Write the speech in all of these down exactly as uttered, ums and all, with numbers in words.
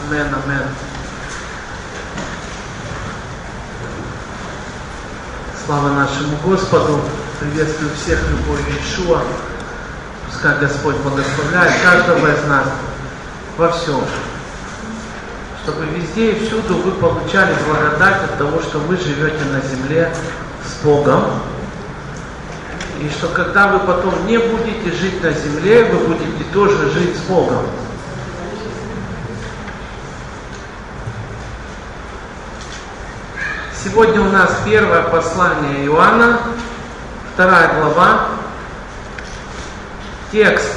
Амен, амен. Слава нашему Господу. Приветствую всех любовью Иешуа. Пускай Господь благословляет каждого из нас во всем. Чтобы везде и всюду вы получали благодать от того, что вы живете на земле с Богом. И что когда вы потом не будете жить на земле, вы будете тоже жить с Богом. Сегодня у нас первое послание Иоанна, вторая глава. Текст,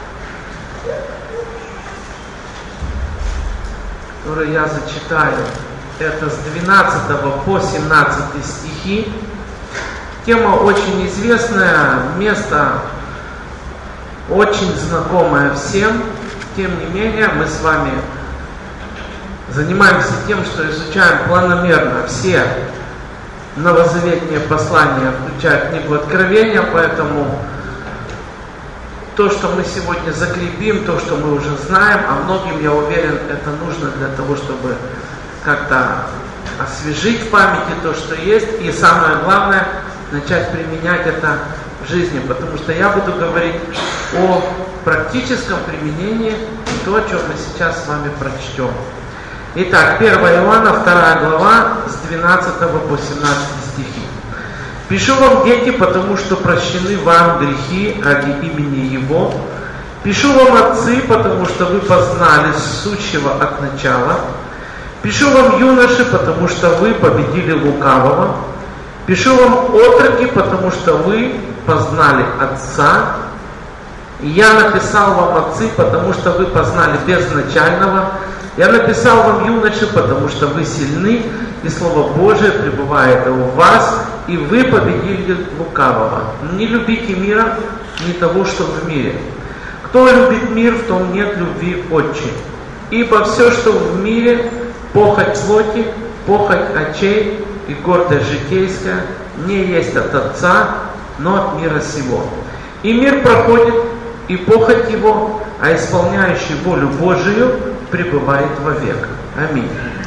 который я зачитаю, это с двенадцатого по семнадцатый стихи. Тема очень известная, место очень знакомое всем. Тем не менее, мы с вами занимаемся тем, что изучаем планомерно все новозаветные послания, включая книгу Откровения, поэтому то, что мы сегодня закрепим, то, что мы уже знаем, а многим, я уверен, это нужно для того, чтобы как-то освежить в памяти то, что есть, и самое главное, начать применять это в жизни, потому что я буду говорить о практическом применении, то, о чем мы сейчас с вами прочтем. Итак, первое Иоанна, вторая глава, с двенадцатого по семнадцатый стихи. «Пишу вам, дети, потому что прощены вам грехи ради имени Его. Пишу вам, отцы, потому что вы познали сущего от начала. Пишу вам, юноши, потому что вы победили лукавого. Пишу вам, отроки, потому что вы познали Отца. И я написал вам, отцы, потому что вы познали безначального. Я написал вам, юноши, потому что вы сильны, и Слово Божие пребывает у вас, и вы победили лукавого. Не любите мира, не того, что в мире. Кто любит мир, в том нет любви Отче. Ибо все, что в мире, похоть плоти, похоть очей и гордость житейская, не есть от Отца, но от мира сего. И мир проходит, и похоть его, а исполняющий волю Божию пребывает вовек. Аминь».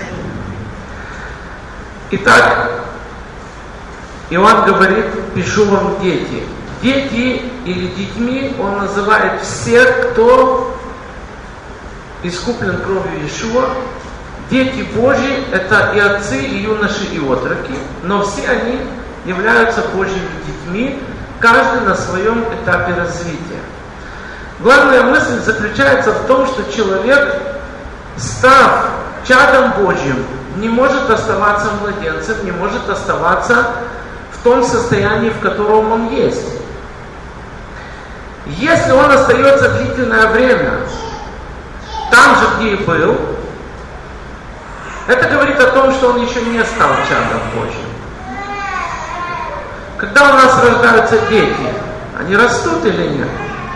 Итак, Иоанн говорит: «Пишу вам, дети». Дети или детьми он называет всех, кто искуплен кровью Иешуа. Дети Божьи — это и отцы, и юноши, и отроки, но все они являются Божьими детьми, каждый на своем этапе развития. Главная мысль заключается в том, что человек, став чадом Божьим, не может оставаться младенцем, не может оставаться в том состоянии, в котором он есть. Если он остается длительное время там же, где и был, это говорит о том, что он еще не стал чадом Божьим. Когда у нас рождаются дети, они растут или нет?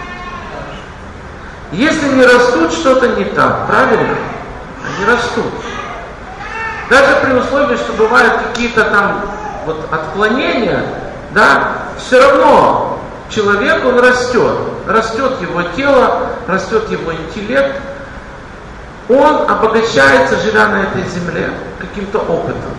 Если не растут, что-то не так, правильно? Они растут. Даже при условии, что бывают какие-то там вот отклонения, да, все равно человек, он растет. Растет его тело, растет его интеллект. Он обогащается, живя на этой земле, каким-то опытом.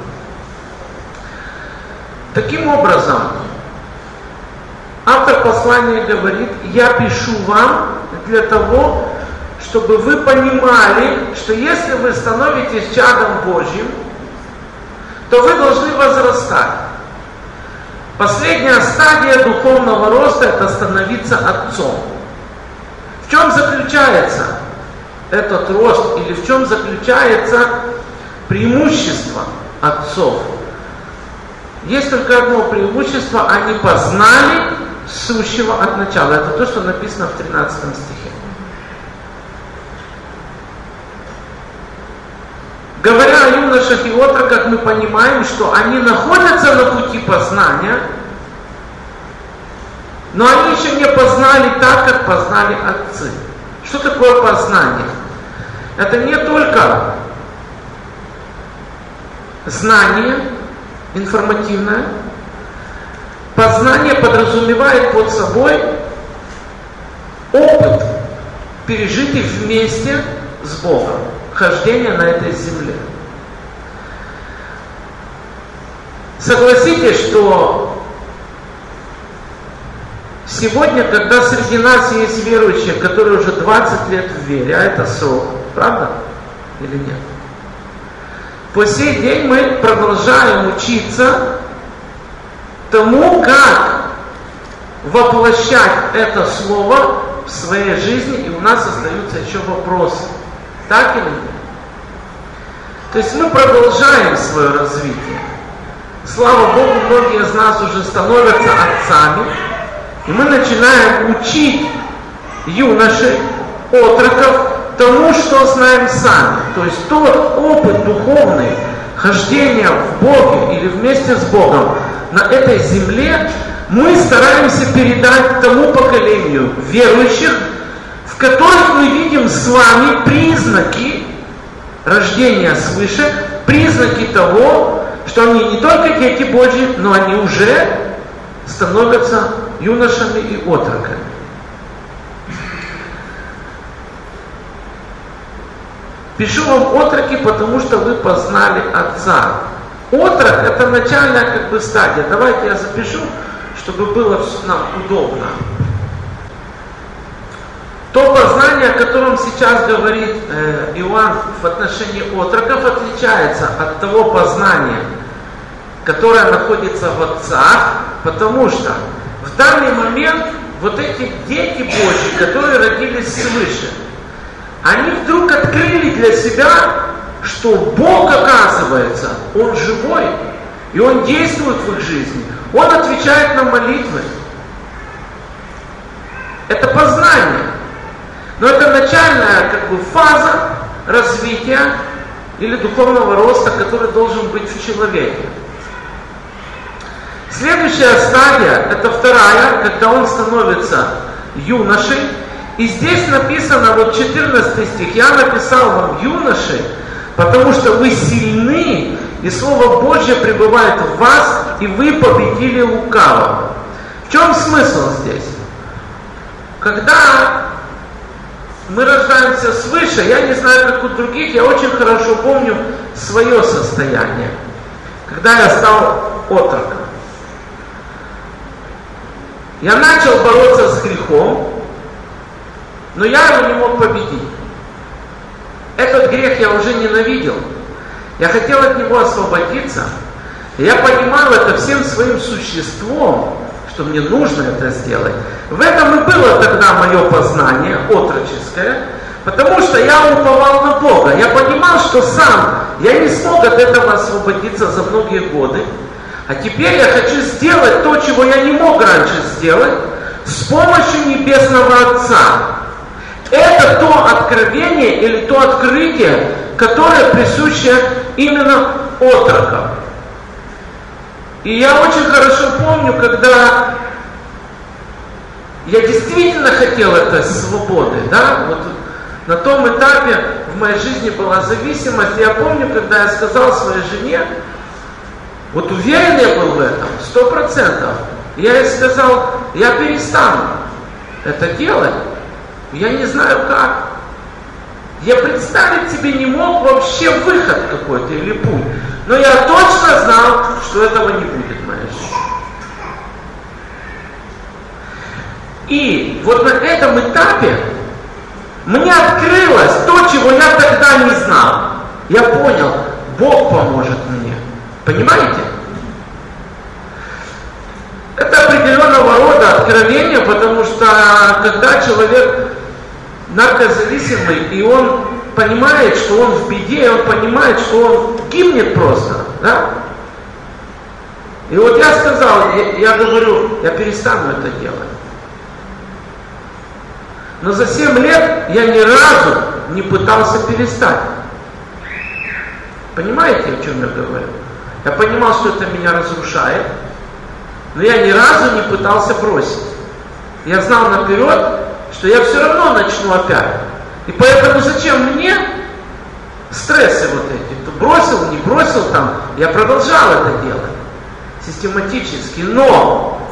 Таким образом, автор послания говорит: «Я пишу вам для того, чтобы вы понимали, что если вы становитесь чадом Божьим, то вы должны возрастать. Последняя стадия духовного роста — это становиться отцом». В чем заключается этот рост, или в чем заключается преимущество отцов? Есть только одно преимущество: они познали сущего от начала. Это то, что написано в тринадцатом стихе. Говоря о юношах и отроках, мы понимаем, что они находятся на пути познания, но они еще не познали так, как познали отцы. Что такое познание? Это не только знание информативное. Познание подразумевает под собой опыт, пережитый вместе с Богом. хождения на этой земле. Согласитесь, что сегодня, когда среди нас есть верующие, которые уже двадцать лет в вере, а это срок, правда или нет? По сей день мы продолжаем учиться тому, как воплощать это слово в своей жизни, и у нас остаются еще вопросы. Так или нет? То есть мы продолжаем свое развитие. Слава Богу, многие из нас уже становятся отцами, и мы начинаем учить юношей, отроков тому, что знаем сами. То есть тот опыт духовный, хождения в Боге или вместе с Богом на этой земле, мы стараемся передать тому поколению верующих, в которых мы видим с вами признаки рождения свыше, признаки того, что они не только дети Божьи, но они уже становятся юношами и отроками. Пишу вам отроки, потому что вы познали Отца. Отрок — это начальная как бы стадия. Давайте я запишу, чтобы было нам удобно. То познание, о котором сейчас говорит э, Иоанн в отношении отроков, отличается от того познания, которое находится в отцах, потому что в данный момент вот эти дети Божьи, которые родились свыше, они вдруг открыли для себя, что Бог, оказывается, Он живой, и Он действует в их жизни. Он отвечает на молитвы. Это познание. Но это начальная как бы фаза развития или духовного роста, который должен быть в человеке. Следующая стадия, это вторая, когда он становится юношей. И здесь написано, вот четырнадцатый стих, я написал вам юноши, потому что вы сильны, и Слово Божье пребывает в вас, и вы победили лукавого. В чем смысл здесь? Когда мы рождаемся свыше, я не знаю, как у других, я очень хорошо помню свое состояние, когда я стал отроком. Я начал бороться с грехом, но я его не мог победить. Этот грех я уже ненавидел. Я хотел от него освободиться. И я понимал это всем своим существом, что мне нужно это сделать. В этом и было тогда мое познание отроческое, потому что я уповал на Бога. Я понимал, что сам я не смог от этого освободиться за многие годы. А теперь я хочу сделать то, чего я не мог раньше сделать, с помощью Небесного Отца. Это то откровение или то открытие, которое присуще именно отрокам. И я очень хорошо помню, когда я действительно хотел этой свободы, да, вот на том этапе в моей жизни была зависимость. Я помню, когда я сказал своей жене, вот уверен я был в этом, сто процентов. Я ей сказал, я перестану это делать. Я не знаю как. Я представить себе не мог вообще выход какой-то или путь. Но я точно знал, что этого не будет в моей жизни. И вот на этом этапе мне открылось то, чего я тогда не знал. Я понял, Бог поможет мне. Понимаете? Это определенного рода откровение, потому что когда человек наркозависимый, и он понимает, что он в беде, и он понимает, что он гибнет просто, да? И вот я сказал, я, я говорю, я перестану это делать. Но за семь лет я ни разу не пытался перестать. Понимаете, о чем я говорю? Я понимал, что это меня разрушает, но я ни разу не пытался бросить. Я знал наперед, что я все равно начну опять. И поэтому зачем мне стрессы вот эти? То бросил, не бросил там. Я продолжал это делать систематически. Но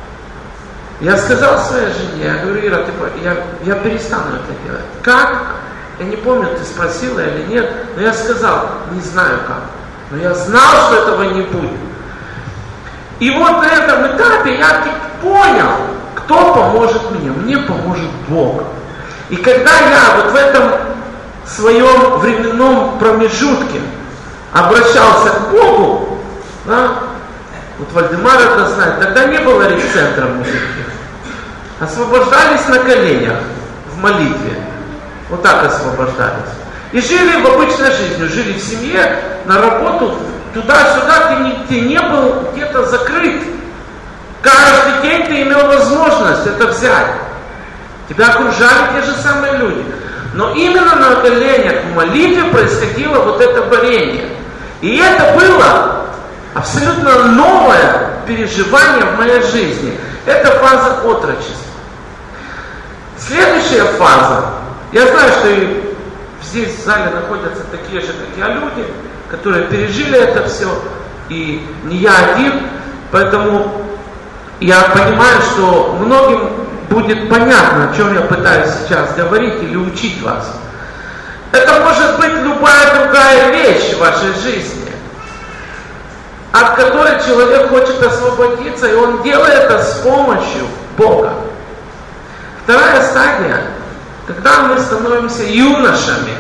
я сказал своей жене, я говорю, Ира, ты, я, я перестану это делать. Как? Я не помню, ты спросила или нет, но я сказал, не знаю как. Но я знал, что этого не будет. И вот на этом этапе я понял, кто поможет мне. Мне поможет Бог. И когда я вот в этом своем временном промежутке обращался к Богу, да, вот Вальдемар это знает, тогда не было рецентров никаких. Освобождались на коленях в молитве. Вот так освобождались. И жили в обычной жизни, жили в семье, на работу, туда-сюда, ты не, ты не был где-то закрыт. Каждый день ты имел возможность это взять. Тебя окружали те же самые люди. Но именно на коленях в молитве происходило вот это борение. И это было абсолютно новое переживание в моей жизни. Это фаза отрочества. Следующая фаза. Я знаю, что и здесь в зале находятся такие же, как я, люди, которые пережили это все, и не я один, поэтому я понимаю, что многим будет понятно, о чем я пытаюсь сейчас говорить или учить вас. Это может быть любая другая вещь в вашей жизни, от которой человек хочет освободиться, и он делает это с помощью Бога. Вторая стадия, когда мы становимся юношами,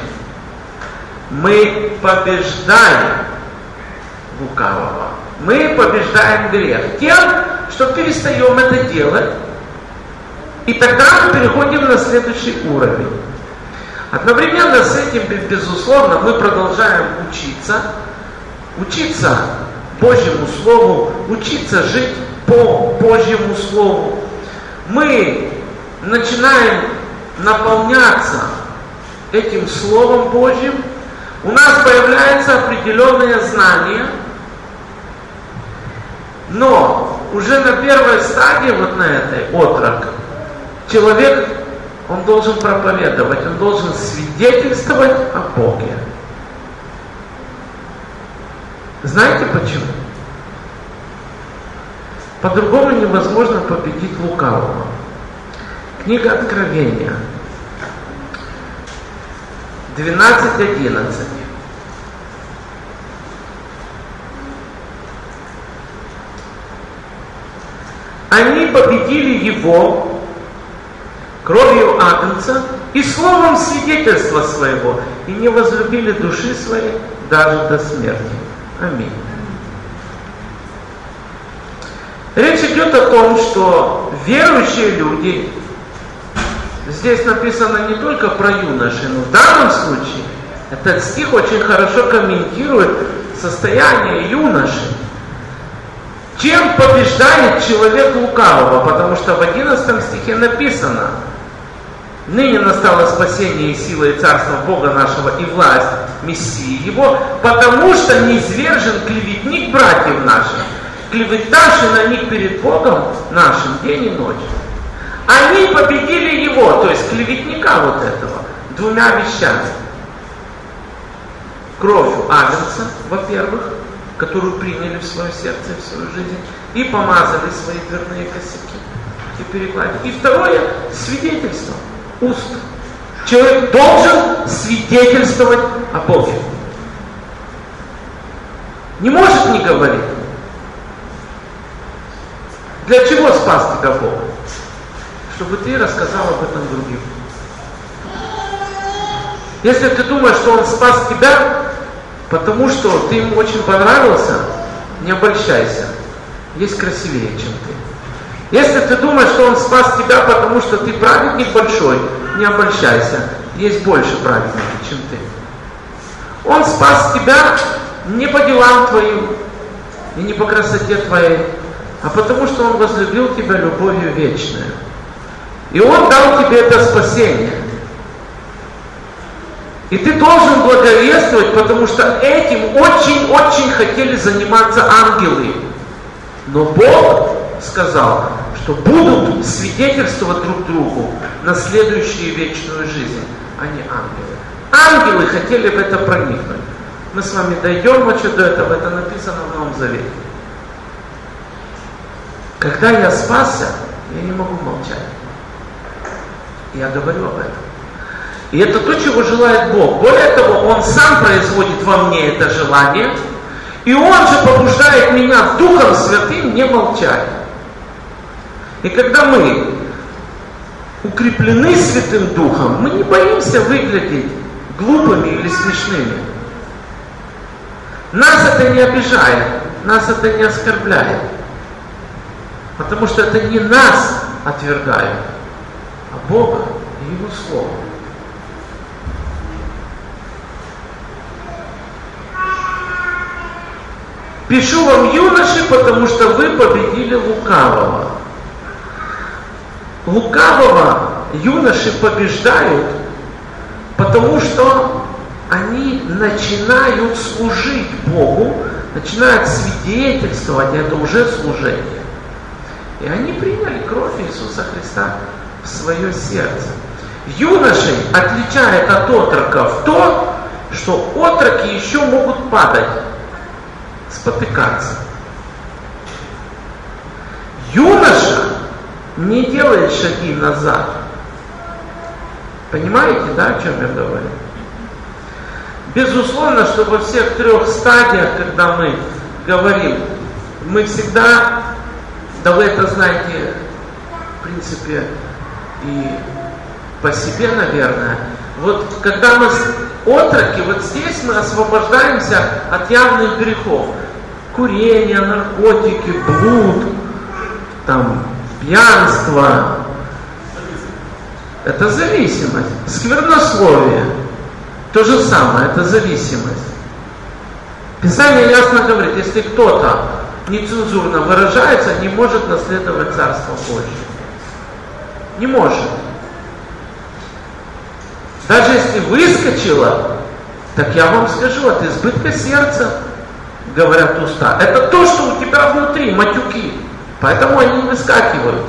мы побеждаем лукавого. Мы побеждаем грех тем, что перестаем это делать, и тогда мы переходим на следующий уровень. Одновременно с этим, безусловно, мы продолжаем учиться, учиться Божьему Слову, учиться жить по Божьему Слову. Мы начинаем наполняться этим Словом Божьим, у нас появляются определенные знания, но уже на первой стадии, вот на этой, отрок, человек, он должен проповедовать, он должен свидетельствовать о Боге. Знаете почему? По-другому невозможно победить лукавого. Книга Откровения, двенадцать одиннадцать. Они победили его кровью Агнца и словом свидетельства своего, и не возлюбили души своей даже до смерти. Аминь. Речь идет о том, что верующие люди, здесь написано не только про юношей, но в данном случае этот стих очень хорошо комментирует состояние юноши. Чем побеждает человек лукавого? Потому что в одиннадцатом стихе написано: «Ныне настало спасение и сила и царство Бога нашего и власть Мессии Его, потому что низвержен клеветник братьев наших, клеветавший на них перед Богом нашим день и ночь». Они победили его, то есть клеветника вот этого, двумя вещами. Кровью Агнца, во-первых, которую приняли в свое сердце и в свою жизнь, и помазали свои дверные косяки и перекладины. И второе, свидетельство, уст. Человек должен свидетельствовать о Боге. Не может не говорить. Для чего спас тебя Бог? Чтобы ты рассказал об этом другим. Если ты думаешь, что Он спас тебя, потому что ты ему очень понравился, не обольщайся. Есть красивее, чем ты. Если ты думаешь, что Он спас тебя, потому что ты праведник большой, не обольщайся. Есть больше праведников, чем ты. Он спас тебя не по делам твоим и не по красоте твоей, а потому что Он возлюбил тебя любовью вечной. И Он дал тебе это спасение. И ты должен благовествовать, потому что этим очень-очень хотели заниматься ангелы. Но Бог сказал, что будут свидетельствовать друг другу на следующую вечную жизнь, а не ангелы. Ангелы хотели в это проникнуть. Мы с вами дойдем еще до этого, это написано в Новом Завете. Когда я спасся, я не могу молчать. Я говорю об этом. И это то, чего желает Бог. Более того, Он сам производит во мне это желание, и Он же побуждает меня Духом Святым не молчать. И когда мы укреплены Святым Духом, мы не боимся выглядеть глупыми или смешными. Нас это не обижает, нас это не оскорбляет. Потому что это не нас отвергают, а Бога и Его Слово. Пишу вам, юноши, потому что вы победили лукавого. Лукавого юноши побеждают, потому что они начинают служить Богу, начинают свидетельствовать, это уже служение. И они приняли кровь Иисуса Христа в свое сердце. Юношей отличает от отроков то, что отроки еще могут падать, спотыкаться. Юноша не делает шаги назад. Понимаете, да, о чем я говорю? Безусловно, что во всех трех стадиях, когда мы говорим, мы всегда, да вы это знаете, в принципе, и по себе, наверное, вот когда мы отроки, вот здесь мы освобождаемся от явных грехов. Курение, наркотики, блуд, там, пьянство. Это зависимость. Сквернословие. То же самое, это зависимость. Писание ясно говорит, если кто-то нецензурно выражается, не может наследовать Царство Божие. Не может. Даже если выскочило, так я вам скажу, от избытка сердца, говорят уста. Это то, что у тебя внутри, матюки. Поэтому они не выскакивают.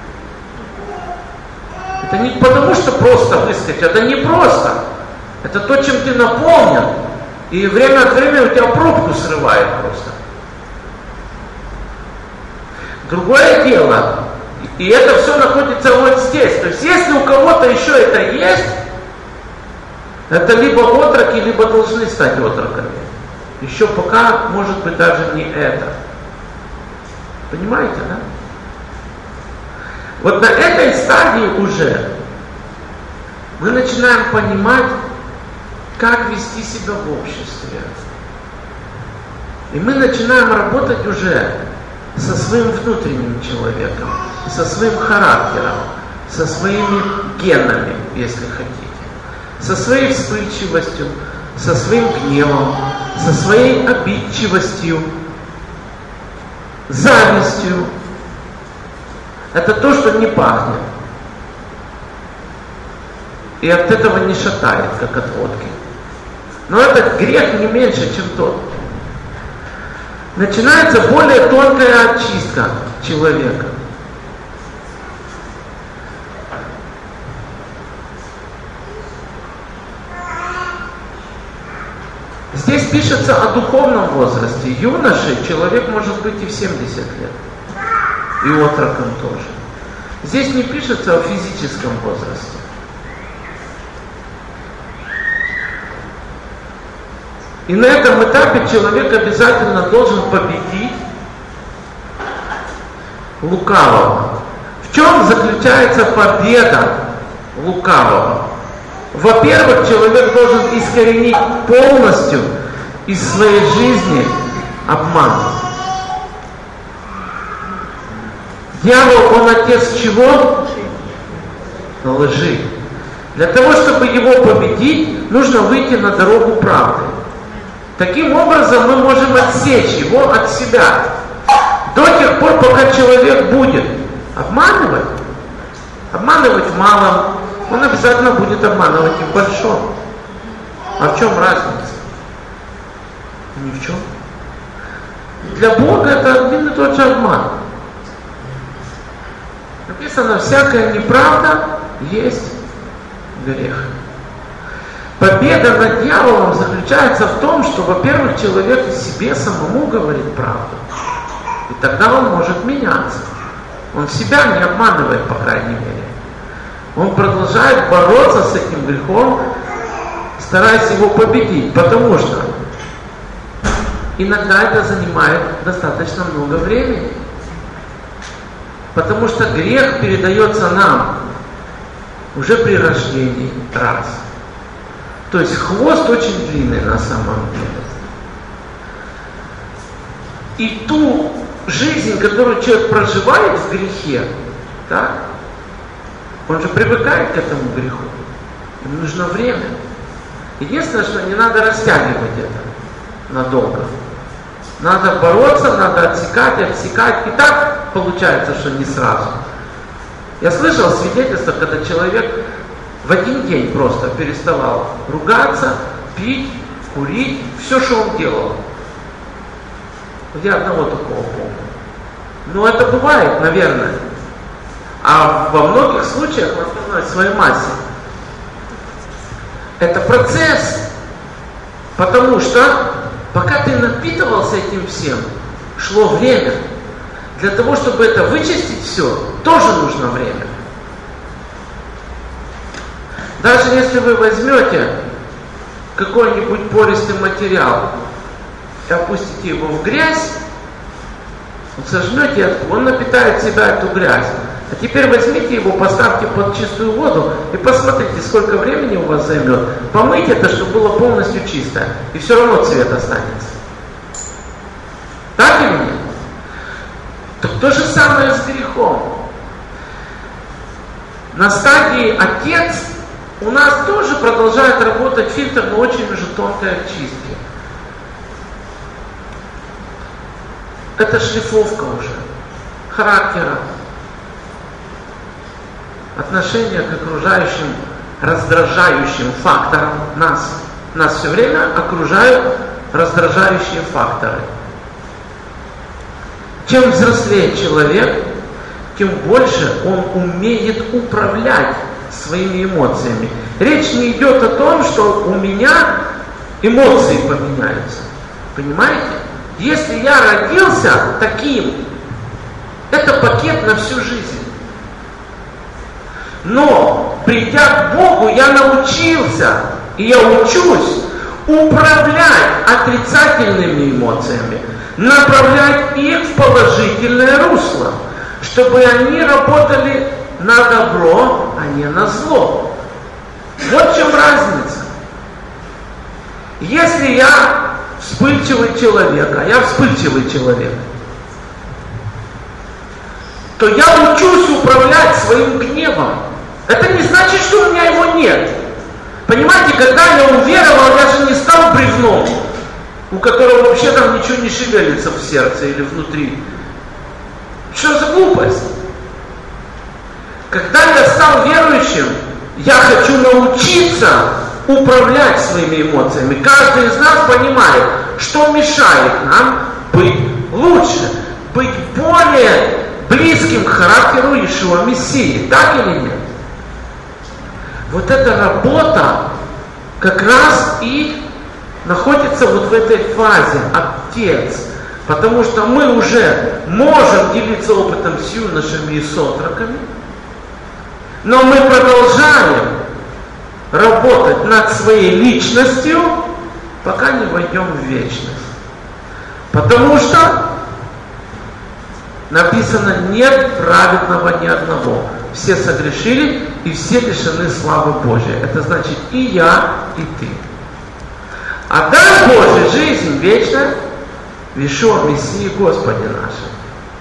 Это не потому, что просто выскочить, это не просто. Это то, чем ты наполнен. И время от времени у тебя пробку срывает просто. Другое дело, и это все находится вот здесь. То есть, если у кого-то еще это есть, это либо отроки, либо должны стать отроками. Еще пока, может быть, даже не это. Понимаете, да? Вот на этой стадии уже мы начинаем понимать, как вести себя в обществе. И мы начинаем работать уже со своим внутренним человеком, со своим характером, со своими генами, если хотите, со своей вспыльчивостью, со своим гневом, со своей обидчивостью, завистью. Это то, что не пахнет. И от этого не шатает, как от водки. Но этот грех не меньше, чем тот. Начинается более тонкая очистка человека. Здесь пишется о духовном возрасте. Юношей человек может быть и в семьдесят лет. И отроком тоже. Здесь не пишется о физическом возрасте. И на этом этапе человек обязательно должен победить лукавого. В чем заключается победа лукавого? Во-первых, человек должен искоренить полностью из своей жизни обман. Дьявол, он отец чего? Лжи. Для того, чтобы его победить, нужно выйти на дорогу правды. Таким образом, мы можем отсечь его от себя. До тех пор, пока человек будет обманывать, обманывать в малом, он обязательно будет обманывать и в большом. А в чем разница? Ни в чем. Для Бога это один и тот же обман. Написано, всякая неправда есть грех. Победа над дьяволом заключается в том, что, во-первых, человек себе самому говорит правду. И тогда он может меняться. Он себя не обманывает, по крайней мере. Он продолжает бороться с этим грехом, стараясь его победить, потому что иногда это занимает достаточно много времени. Потому что грех передается нам уже при рождении раз. То есть хвост очень длинный на самом деле. И ту жизнь, которую человек проживает в грехе, так, он же привыкает к этому греху. Ему нужно время. Единственное, что не надо растягивать это надолго. Надо бороться, надо отсекать, отсекать. И так получается, что не сразу. Я слышал свидетельство, когда человек в один день просто переставал ругаться, пить, курить, все, что он делал. Я одного такого помню. Но это бывает, наверное. А во многих случаях, в основной своей массе, это процесс. Потому что пока ты напитывался этим всем, шло время. Для того, чтобы это вычистить все, тоже нужно время. Даже если вы возьмете какой-нибудь пористый материал и опустите его в грязь, вот сожмете, он напитает в себя эту грязь. А теперь возьмите его, поставьте под чистую воду и посмотрите, сколько времени у вас займет. Помыть это, чтобы было полностью чистое. И все равно цвет останется. Так или нет? Так то же самое с грехом. На стадии Отец у нас тоже продолжает работать фильтр, но очень уже тонкой очистки. Это шлифовка уже характера, отношение к окружающим раздражающим факторам нас. Нас все время окружают раздражающие факторы. Чем взрослее человек, тем больше он умеет управлять своими эмоциями. Речь не идет о том, что у меня эмоции поменяются. Понимаете? Если я родился таким, это пакет на всю жизнь. Но, придя к Богу, я научился, и я учусь управлять отрицательными эмоциями, направлять их в положительное русло, чтобы они работали на добро, а не на зло. Вот в чем разница. Если я вспыльчивый человек, а я вспыльчивый человек, то я учусь управлять своим гневом. Это не значит, что у меня его нет. Понимаете, когда я уверовал, я же не стал бревном, у которого вообще там ничего не шевелится в сердце или внутри. Что за глупость? Когда я стал верующим, я хочу научиться управлять своими эмоциями. Каждый из нас понимает, что мешает нам быть лучше, быть более близким к характеру Иешуа Мессии. Так или нет? Вот эта работа как раз и находится вот в этой фазе Отец. Потому что мы уже можем делиться опытом с юношами и с отроками, но мы продолжаем работать над своей личностью, пока не войдем в вечность. Потому что написано: нет праведного ни одного. Все согрешили и все лишены славы Божией. Это значит и я, и ты. А дар Божий, жизнь вечная, в Иешуа Мессии Господе нашем.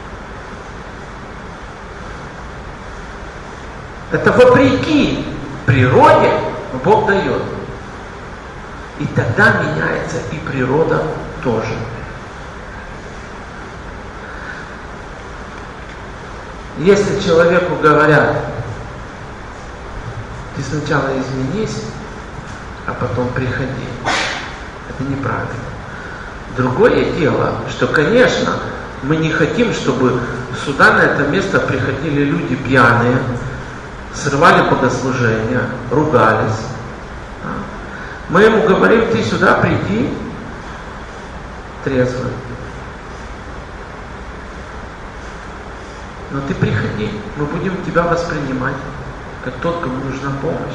Это вопреки природе Бог дает. И тогда меняется и природа тоже. Если человеку говорят: ты сначала изменись, а потом приходи, это неправильно. Другое дело, что, конечно, мы не хотим, чтобы сюда, на это место, приходили люди пьяные, срывали богослужения, ругались. Мы ему говорим: ты сюда приди трезвый. Но ты приходи, мы будем тебя воспринимать. как тот, кому нужна помощь.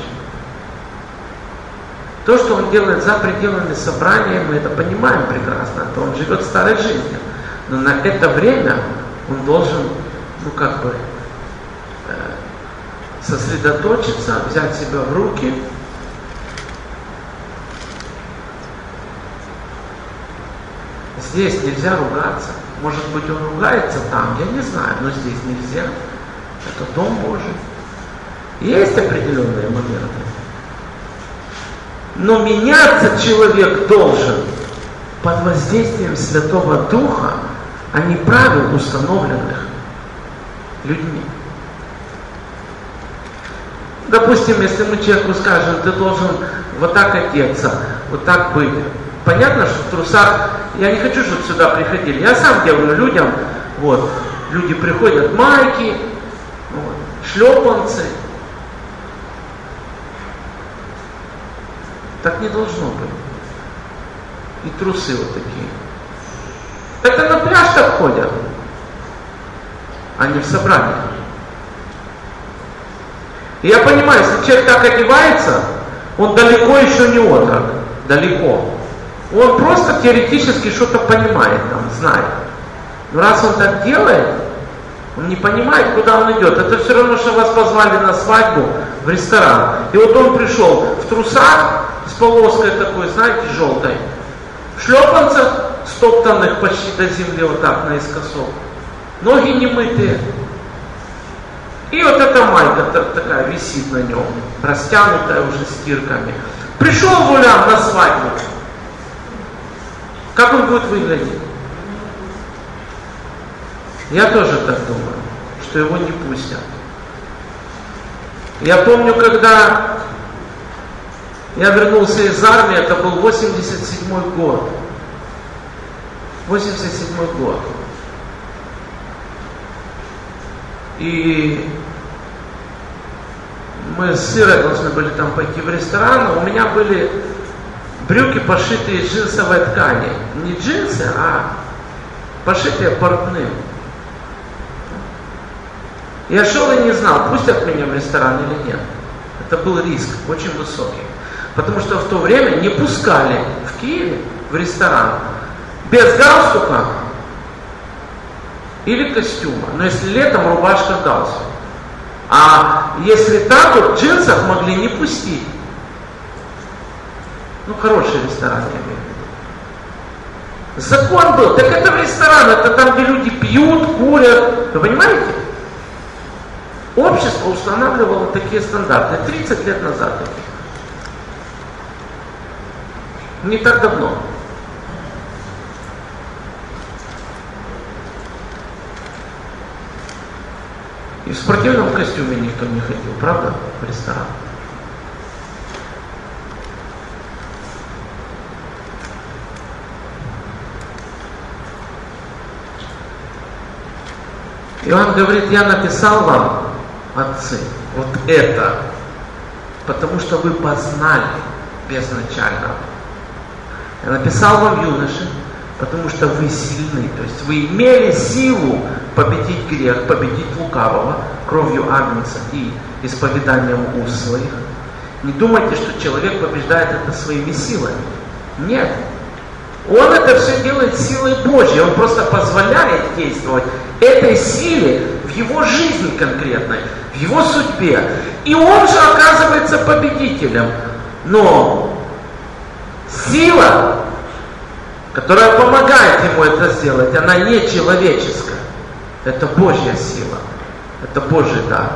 То, что он делает за пределами собрания, мы это понимаем прекрасно, то он живет старой жизнью. Но на это время он должен, ну как бы, э, сосредоточиться, взять себя в руки. Здесь нельзя ругаться. Может быть, он ругается там, я не знаю, но здесь нельзя. Это Дом Божий. Есть определенные моменты. Но меняться человек должен под воздействием Святого Духа, а не правил, установленных людьми. Допустим, если мы человеку скажем, ты должен вот так одеться, вот так быть. Понятно, что в трусах, я не хочу, чтобы сюда приходили. Я сам делаю людям, вот, люди приходят, майки, вот, шлепанцы. Так не должно быть. И трусы вот такие. Это на пляж так ходят, а не в собрании. И я понимаю, если человек так одевается, он далеко еще не отрок. Далеко. Он просто теоретически что-то понимает, там, знает. Но раз он так делает, он не понимает, куда он идет. Это все равно, что вас позвали на свадьбу в ресторан. И вот он пришел в трусах с полоской такой, знаете, желтой, в шлепанцах, стоптанных почти до земли, вот так наискосок. Ноги не мытые. И вот эта майка такая висит на нем, растянутая уже стирками. Пришел Вулян на свадьбу. Как он будет выглядеть? Я тоже так думаю, что его не пустят. Я помню, когда я вернулся из армии, это был восемьдесят седьмой год. восемьдесят седьмой год. И мы с Ирой должны были там пойти в ресторан, у меня были брюки, пошитые из джинсовой ткани. Не джинсы, а пошитые портным. Я шел и не знал, пустят меня в ресторан или нет. Это был риск, очень высокий. Потому что в то время не пускали в Киеве в ресторан без галстука или костюма. Но если летом, рубашка, галстук. А если так, то в джинсах могли не пустить. Ну, хороший ресторан, я имею в виду. Закон был. Так это в ресторан, это там, где люди пьют, курят. Вы понимаете? Общество устанавливало такие стандарты тридцать лет назад. Не так давно. И в спортивном костюме никто не ходил, правда, в ресторан? Иоанн говорит, я написал вам, отцы, вот это, потому что вы познали безначально. Я написал вам, юноши, потому что вы сильны, то есть вы имели силу победить грех, победить лукавого кровью Агнца и исповеданием уст своих. Не думайте, что человек побеждает это своими силами. Нет. Он это все делает силой Божьей. Он просто позволяет действовать этой силе в его жизни конкретной, в его судьбе. И он же оказывается победителем. Но сила, которая помогает ему это сделать, она не человеческая. Это Божья сила. Это Божий дар.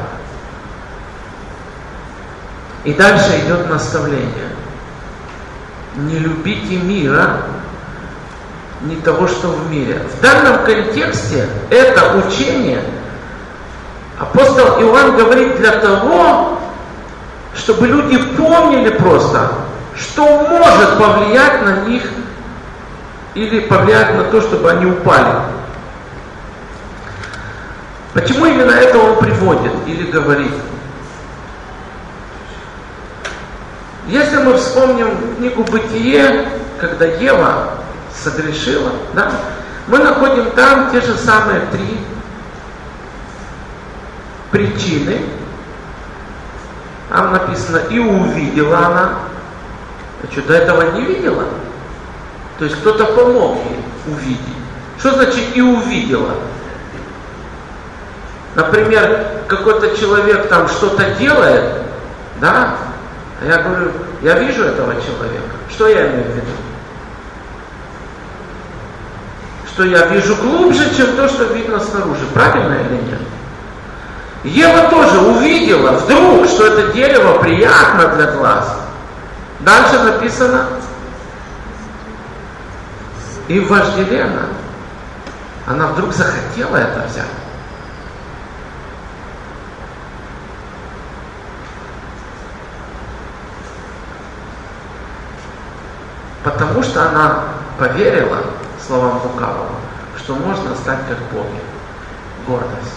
И дальше идет наставление. Не любите мира, не того, что в мире. В данном контексте это учение апостол Иоанн говорит для того, чтобы люди помнили просто, что может повлиять на них или повлиять на то, чтобы они упали. Почему именно это он приводит или говорит? Если мы вспомним книгу «Бытие», когда Ева согрешила, да, мы находим там те же самые три причины, Там написано, и увидела она. А что, до этого не видела? То есть кто-то помог ей увидеть. Что значит и увидела? Например, какой-то человек там что-то делает, да? А я говорю, я вижу этого человека. Что я имею в виду? Что я вижу глубже, чем то, что видно снаружи. Правильно или нет? Ева тоже увидела вдруг, что это дерево приятно для глаз. Дальше написано, и вожделенно. Она вдруг захотела это взять. Потому что она поверила словам лукавого, что можно стать как боги. Гордость.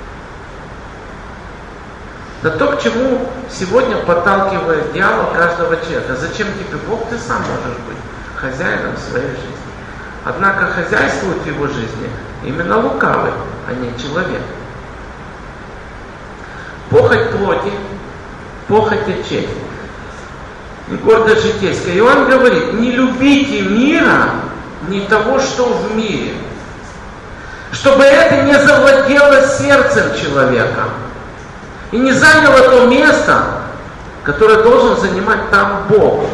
Да то, к чему сегодня подталкивает дьявол каждого человека. Зачем тебе Бог? Ты сам можешь быть хозяином своей жизни. Однако хозяйствует в его жизни именно лукавый, а не человек. Похоть плоти, похоть очей. Гордость житейская. И он говорит, не любите мира, не того, что в мире. Чтобы это не завладело сердцем человека. И не заняло то место, которое должен занимать там Бог.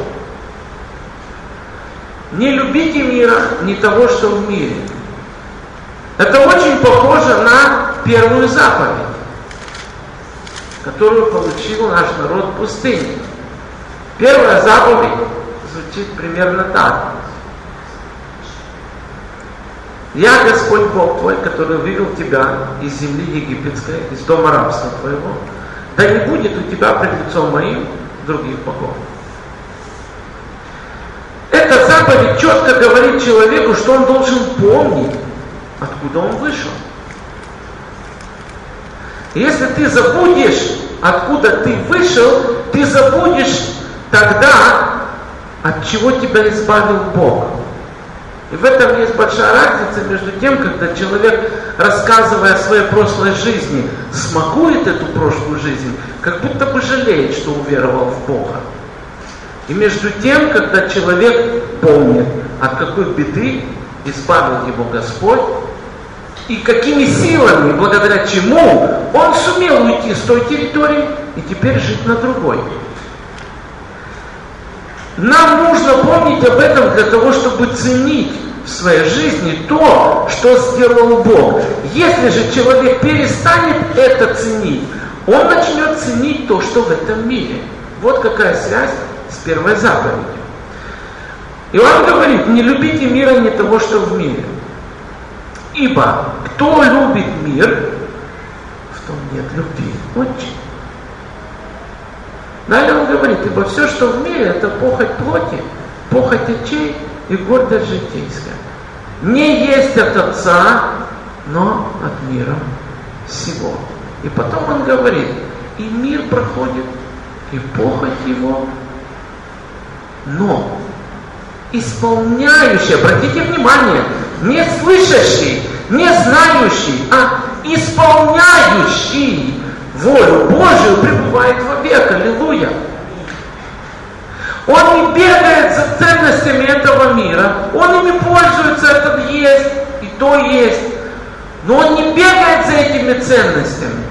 Не любите мира, не того, что в мире. Это очень похоже на первую заповедь, которую получил наш народ в пустыне. Первая заповедь звучит примерно так. Я Господь Бог твой, который вывел тебя из земли египетской, из дома рабства твоего. Да не будет у тебя пред лицом моим других богов. Эта заповедь четко говорит человеку, что он должен помнить, откуда он вышел. Если ты забудешь, откуда ты вышел, ты забудешь тогда, от чего тебя избавил Бог. И в этом есть большая разница между тем, когда человек, рассказывая о своей прошлой жизни, смакует эту прошлую жизнь, как будто бы жалеет, что уверовал в Бога. И между тем, когда человек помнит, от какой беды избавил его Господь, и какими силами, благодаря чему он сумел уйти с той территории и теперь жить на другой. Нам нужно помнить об этом для того, чтобы ценить в своей жизни то, что сделал Бог. Если же человек перестанет это ценить, он начнет ценить то, что в этом мире. Вот какая связь с первой заповедью. И он говорит, не любите мира, не того, что в мире. Ибо кто любит мир, в том нет любви. Очень. Далее он говорит, ибо все, что в мире, это похоть плоти, похоть очей и гордость житейская. Не есть от Отца, но от мира сего. И потом он говорит, и мир проходит, и похоть его, но исполняющий, обратите внимание, не слышащий, не знающий, а исполняющий волю Божию пребывает вовек. Аллилуйя. Он не бегает за ценностями этого мира, он ими пользуется, это есть, и то есть, но он не бегает за этими ценностями.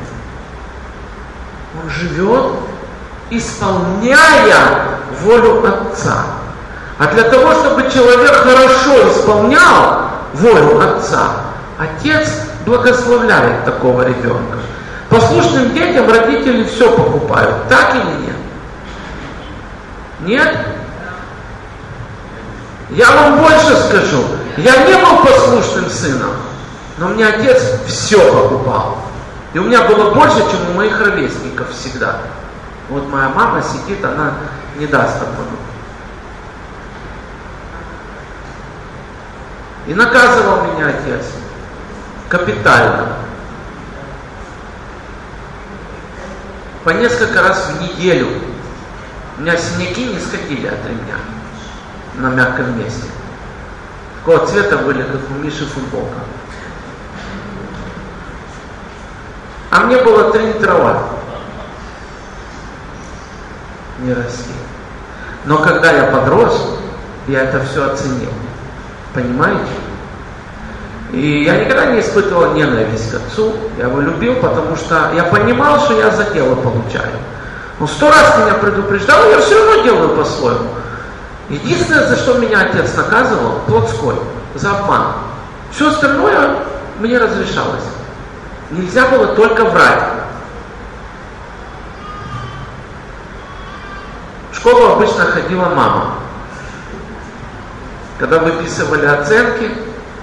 Он живет, исполняя волю Отца. А для того, чтобы человек хорошо исполнял волю Отца, Отец благословляет такого ребенка. Послушным детям родители все покупают, так или нет? Нет? Я вам больше скажу. Я не был послушным сыном, но мне отец все покупал. И у меня было больше, чем у моих ровесников всегда. Вот моя мама сидит, она не даст обмануть. И наказывал меня отец капитально. По несколько раз в неделю. У меня синяки не сходили от ремня на мягком месте. Такого цвета были, как у Миши футболка. А мне было тренировать. не росли. Но когда я подрос, я это все оценил. Понимаете? И я никогда не испытывал ненависть к отцу. Я его любил, потому что я понимал, что я за дело получаю. Он сто раз меня предупреждал, я все равно делаю по-своему. Единственное, за что меня отец наказывал, плотской, за обман. Все остальное мне разрешалось. Нельзя было только врать. В школу обычно ходила мама. Когда выписывали оценки,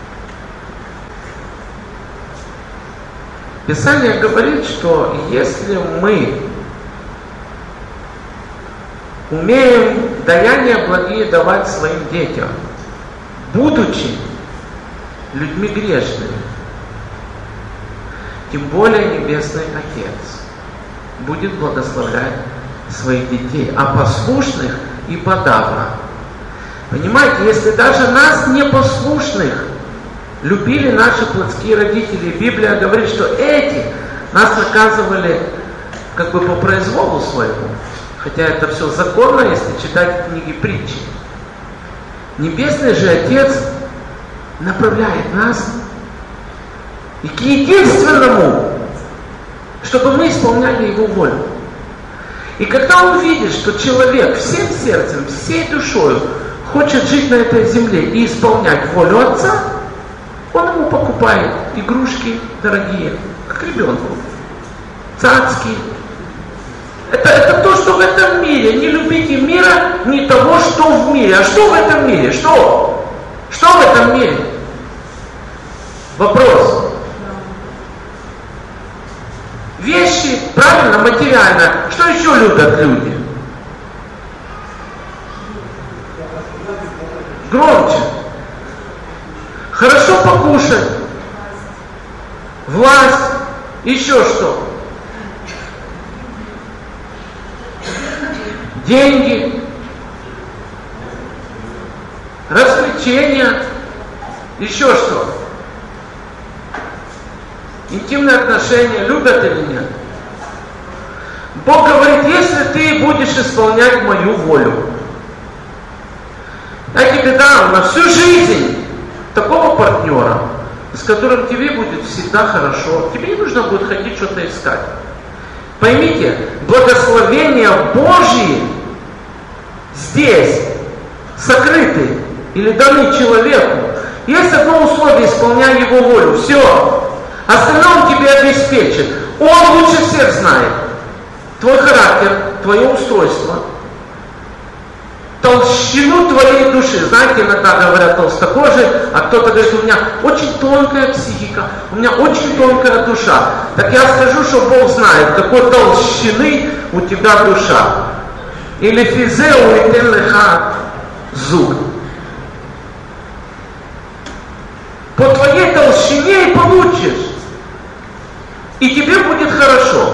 Писание говорит, что если мы умеем даяния благие давать своим детям, будучи людьми грешными, тем более Небесный Отец будет благословлять своих детей, а послушных и подавно. Понимаете, если даже нас непослушных любили наши плотские родители, Библия говорит, что эти нас наказывали как бы по произволу своему, хотя это все законно, если читать книги притчи. Небесный же Отец направляет нас и к единственному, чтобы мы исполняли Его волю. И когда он видит, что человек всем сердцем, всей душою хочет жить на этой земле и исполнять волю Отца, он ему покупает игрушки дорогие, как ребенку, цацки. Это, это то, что в этом мире. Не любите мира, не того, что в мире. А что в этом мире? Что? Что в этом мире? Вопрос. Вещи, правильно, материально. Что еще любят люди? Громче. Хорошо покушать. Власть. Еще что? Деньги. Развлечения. Еще что? Интимные отношения любят или нет? Бог говорит, если ты будешь исполнять мою волю, я тебе дам на всю жизнь такого партнера, с которым тебе будет всегда хорошо. Тебе не нужно будет ходить что-то искать. Поймите, благословения Божьи здесь сокрыты или даны человеку. Есть одно условие, исполняй его волю. Все. Остальное он тебе обеспечит. Он лучше всех знает твой характер, твое устройство, толщину твоей души. Знаете, иногда говорят толстокожие, а кто-то говорит, у меня очень тонкая психика, у меня очень тонкая душа. Так я скажу, что Бог знает, какой толщины у тебя душа. Или физеу и телеха зуб. По твоей толщине и получишь. И тебе будет хорошо.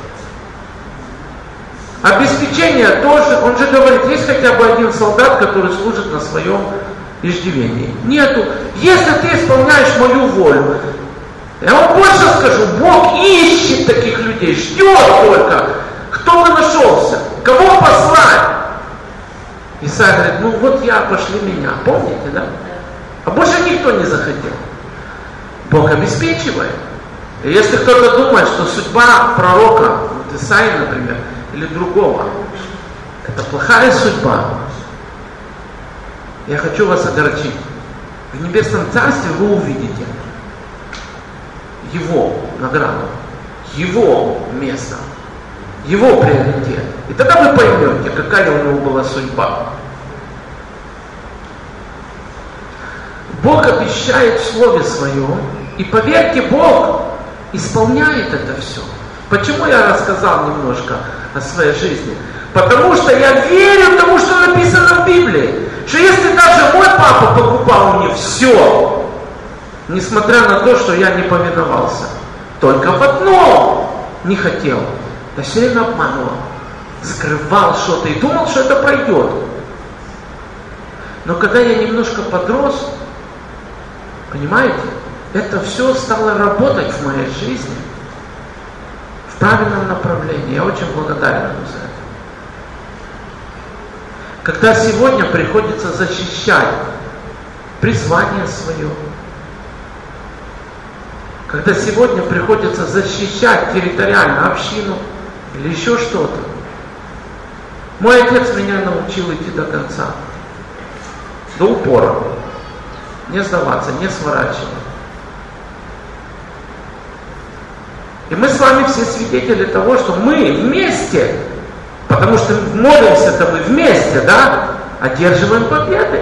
Обеспечение тоже, он же говорит, есть хотя бы один солдат, который служит на своем иждивении. Нету. Если ты исполняешь мою волю, я вам больше скажу, Бог ищет таких людей, ждет только, кто бы нашелся, кого послать. Исайя говорит, ну вот я, пошли меня. Помните, да? А больше никто не захотел. Бог обеспечивает. И если кто-то думает, что судьба пророка, вот Исаии, например, или другого, это плохая судьба, я хочу вас огорчить. В Небесном Царстве вы увидите Его награду, Его место, Его приоритет. И тогда вы поймете, какая у него была судьба. Бог обещает в Слове Своем, и поверьте, Бог исполняет это все. Почему я рассказал немножко о своей жизни? Потому что я верю тому, что написано в Библии. Что если даже мой папа покупал мне все, несмотря на то, что я не повиновался, только в одном не хотел, я все время обманывал, скрывал что-то и думал, что это пройдет. Но когда я немножко подрос, понимаете, это все стало работать в моей жизни в правильном направлении. Я очень благодарен ему за это. Когда сегодня приходится защищать призвание свое, когда сегодня приходится защищать территориально общину или еще что-то. Мой отец меня научил идти до конца, до упора, не сдаваться, не сворачивать. И мы с вами все свидетели того, что мы вместе, потому что молимся-то мы вместе, да, одерживаем победы.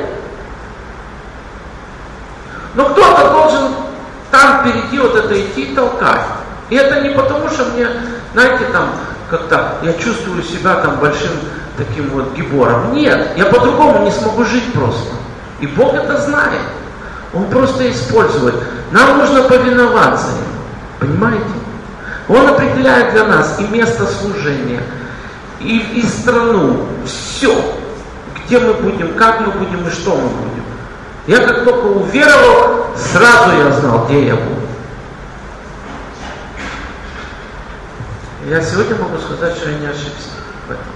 Но кто-то должен там впереди вот это идти и толкать. И это не потому, что мне, знаете, там, как-то я чувствую себя там большим таким вот гибором. Нет, я по-другому не смогу жить просто. И Бог это знает. Он просто использует. Нам нужно повиноваться Ему. Понимаете? Он определяет для нас и место служения, и, и страну, все, где мы будем, как мы будем и что мы будем. Я как только уверовал, сразу я знал, где я буду. Я сегодня могу сказать, что я не ошибся в этом.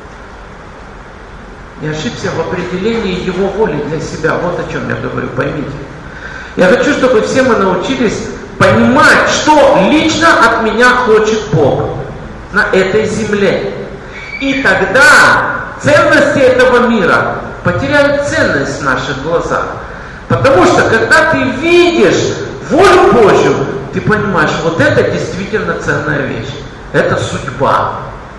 Не ошибся в определении Его воли для себя. Вот о чем я говорю, поймите. Я хочу, чтобы все мы научились понимать, что лично от меня хочет Бог на этой земле. И тогда ценности этого мира потеряют ценность в наших глазах. Потому что когда ты видишь волю Божью, ты понимаешь, вот это действительно ценная вещь. Это судьба.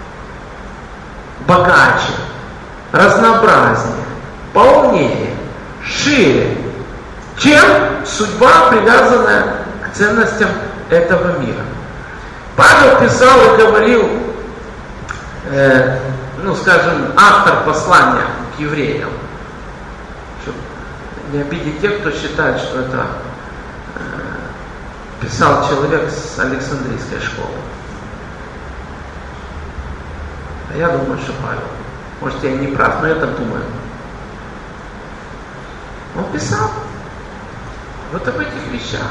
Богаче, разнообразнее, полнее, шире, чем судьба, привязанная к ценностям этого мира. Павел писал и говорил, э, ну скажем, автор послания к евреям, чтобы не обидеть тех, кто считает, что это э, писал человек с Александрийской школы. А я думаю, что Павел. Может, я не прав, но я так думаю. Он писал вот об этих вещах.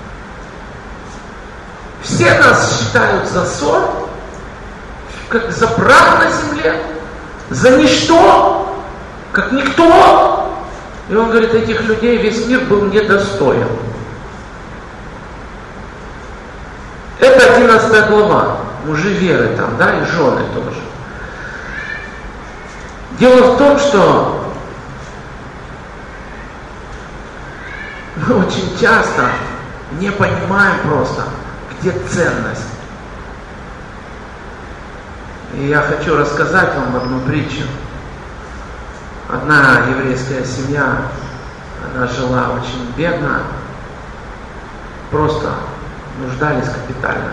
Все нас считают за ссор, как за прах на земле, за ничто, как никто. И он говорит, этих людей весь мир был недостоин. Это одиннадцатая глава, мужи веры там, да, и жены тоже. Дело в том, что мы очень часто не понимаем просто, где ценность. И я хочу рассказать вам одну притчу. Одна еврейская семья, она жила очень бедно, просто нуждались капитально.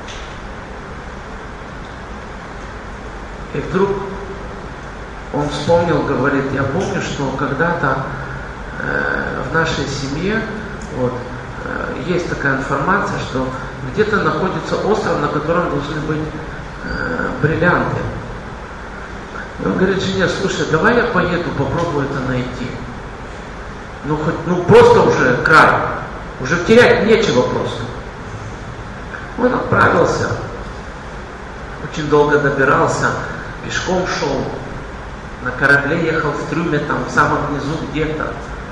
И вдруг он вспомнил, говорит, я помню, что когда-то э, в нашей семье вот, э, есть такая информация, что где-то находится остров, на котором должны быть э, бриллианты. И он говорит жене, слушай, давай я поеду, попробую это найти. Ну, хоть, ну просто уже край, уже терять нечего просто. Он отправился, очень долго добирался, пешком шел, на корабле ехал в трюме, там в самом низу где-то.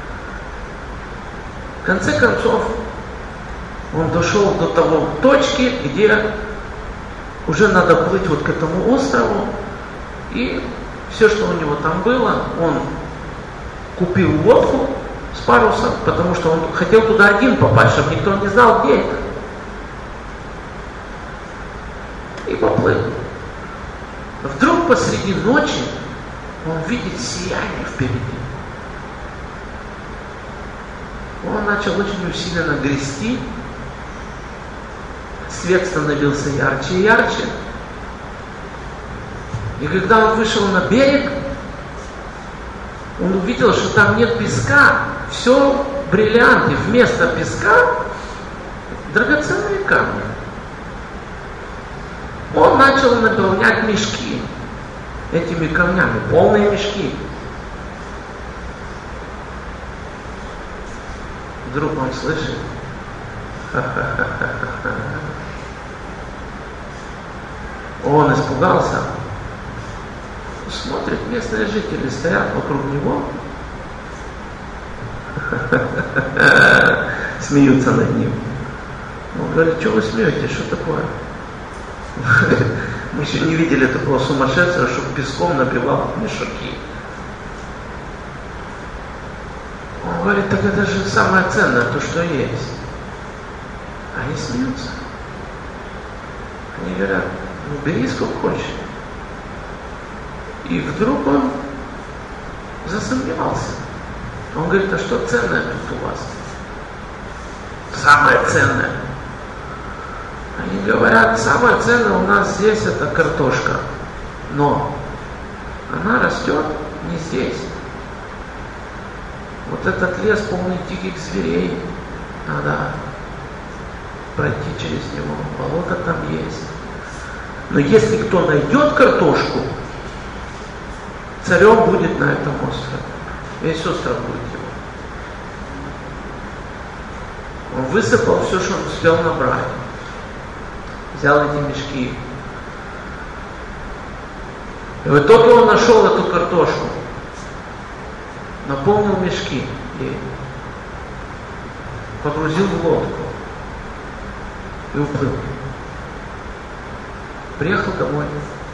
В конце концов, он дошел до того точки, где уже надо плыть вот к этому острову, и все, что у него там было, он купил лодку с парусом, потому что он хотел туда один попасть, чтобы никто не знал, где это. И поплыл. Вдруг посреди ночи он видит сияние впереди. Он начал очень усиленно грести. Свет становился ярче и ярче. И когда он вышел на берег, он увидел, что там нет песка. Все бриллианты. Вместо песка драгоценные камни. Он начал наполнять мешки этими камнями, полные мешки. Вдруг он слышит, ха-ха-ха-ха-ха. Он испугался, смотрит, местные жители стоят вокруг него, смеются над ним. Он говорит, что вы смеетесь, что такое? Мы еще не видели такого сумасшедшего, чтобы песком набивал мешки. Он говорит, так это же самое ценное, то, что есть. Они смеются. Они говорят, ну бери сколько хочешь. И вдруг он засомневался. Он говорит, а что ценное тут у вас? Самое ценное. Они говорят, самое ценное у нас здесь это картошка. Но она растет не здесь. Вот этот лес полный диких зверей. Надо пройти через него. Болото там есть. Но если кто найдет картошку, царем будет на этом острове. Весь остров будет его. Он высыпал все, что он успел набрать. Взял эти мешки. И в итоге он нашел эту картошку. Наполнил мешки и погрузил в лодку. И уплыл. Приехал домой.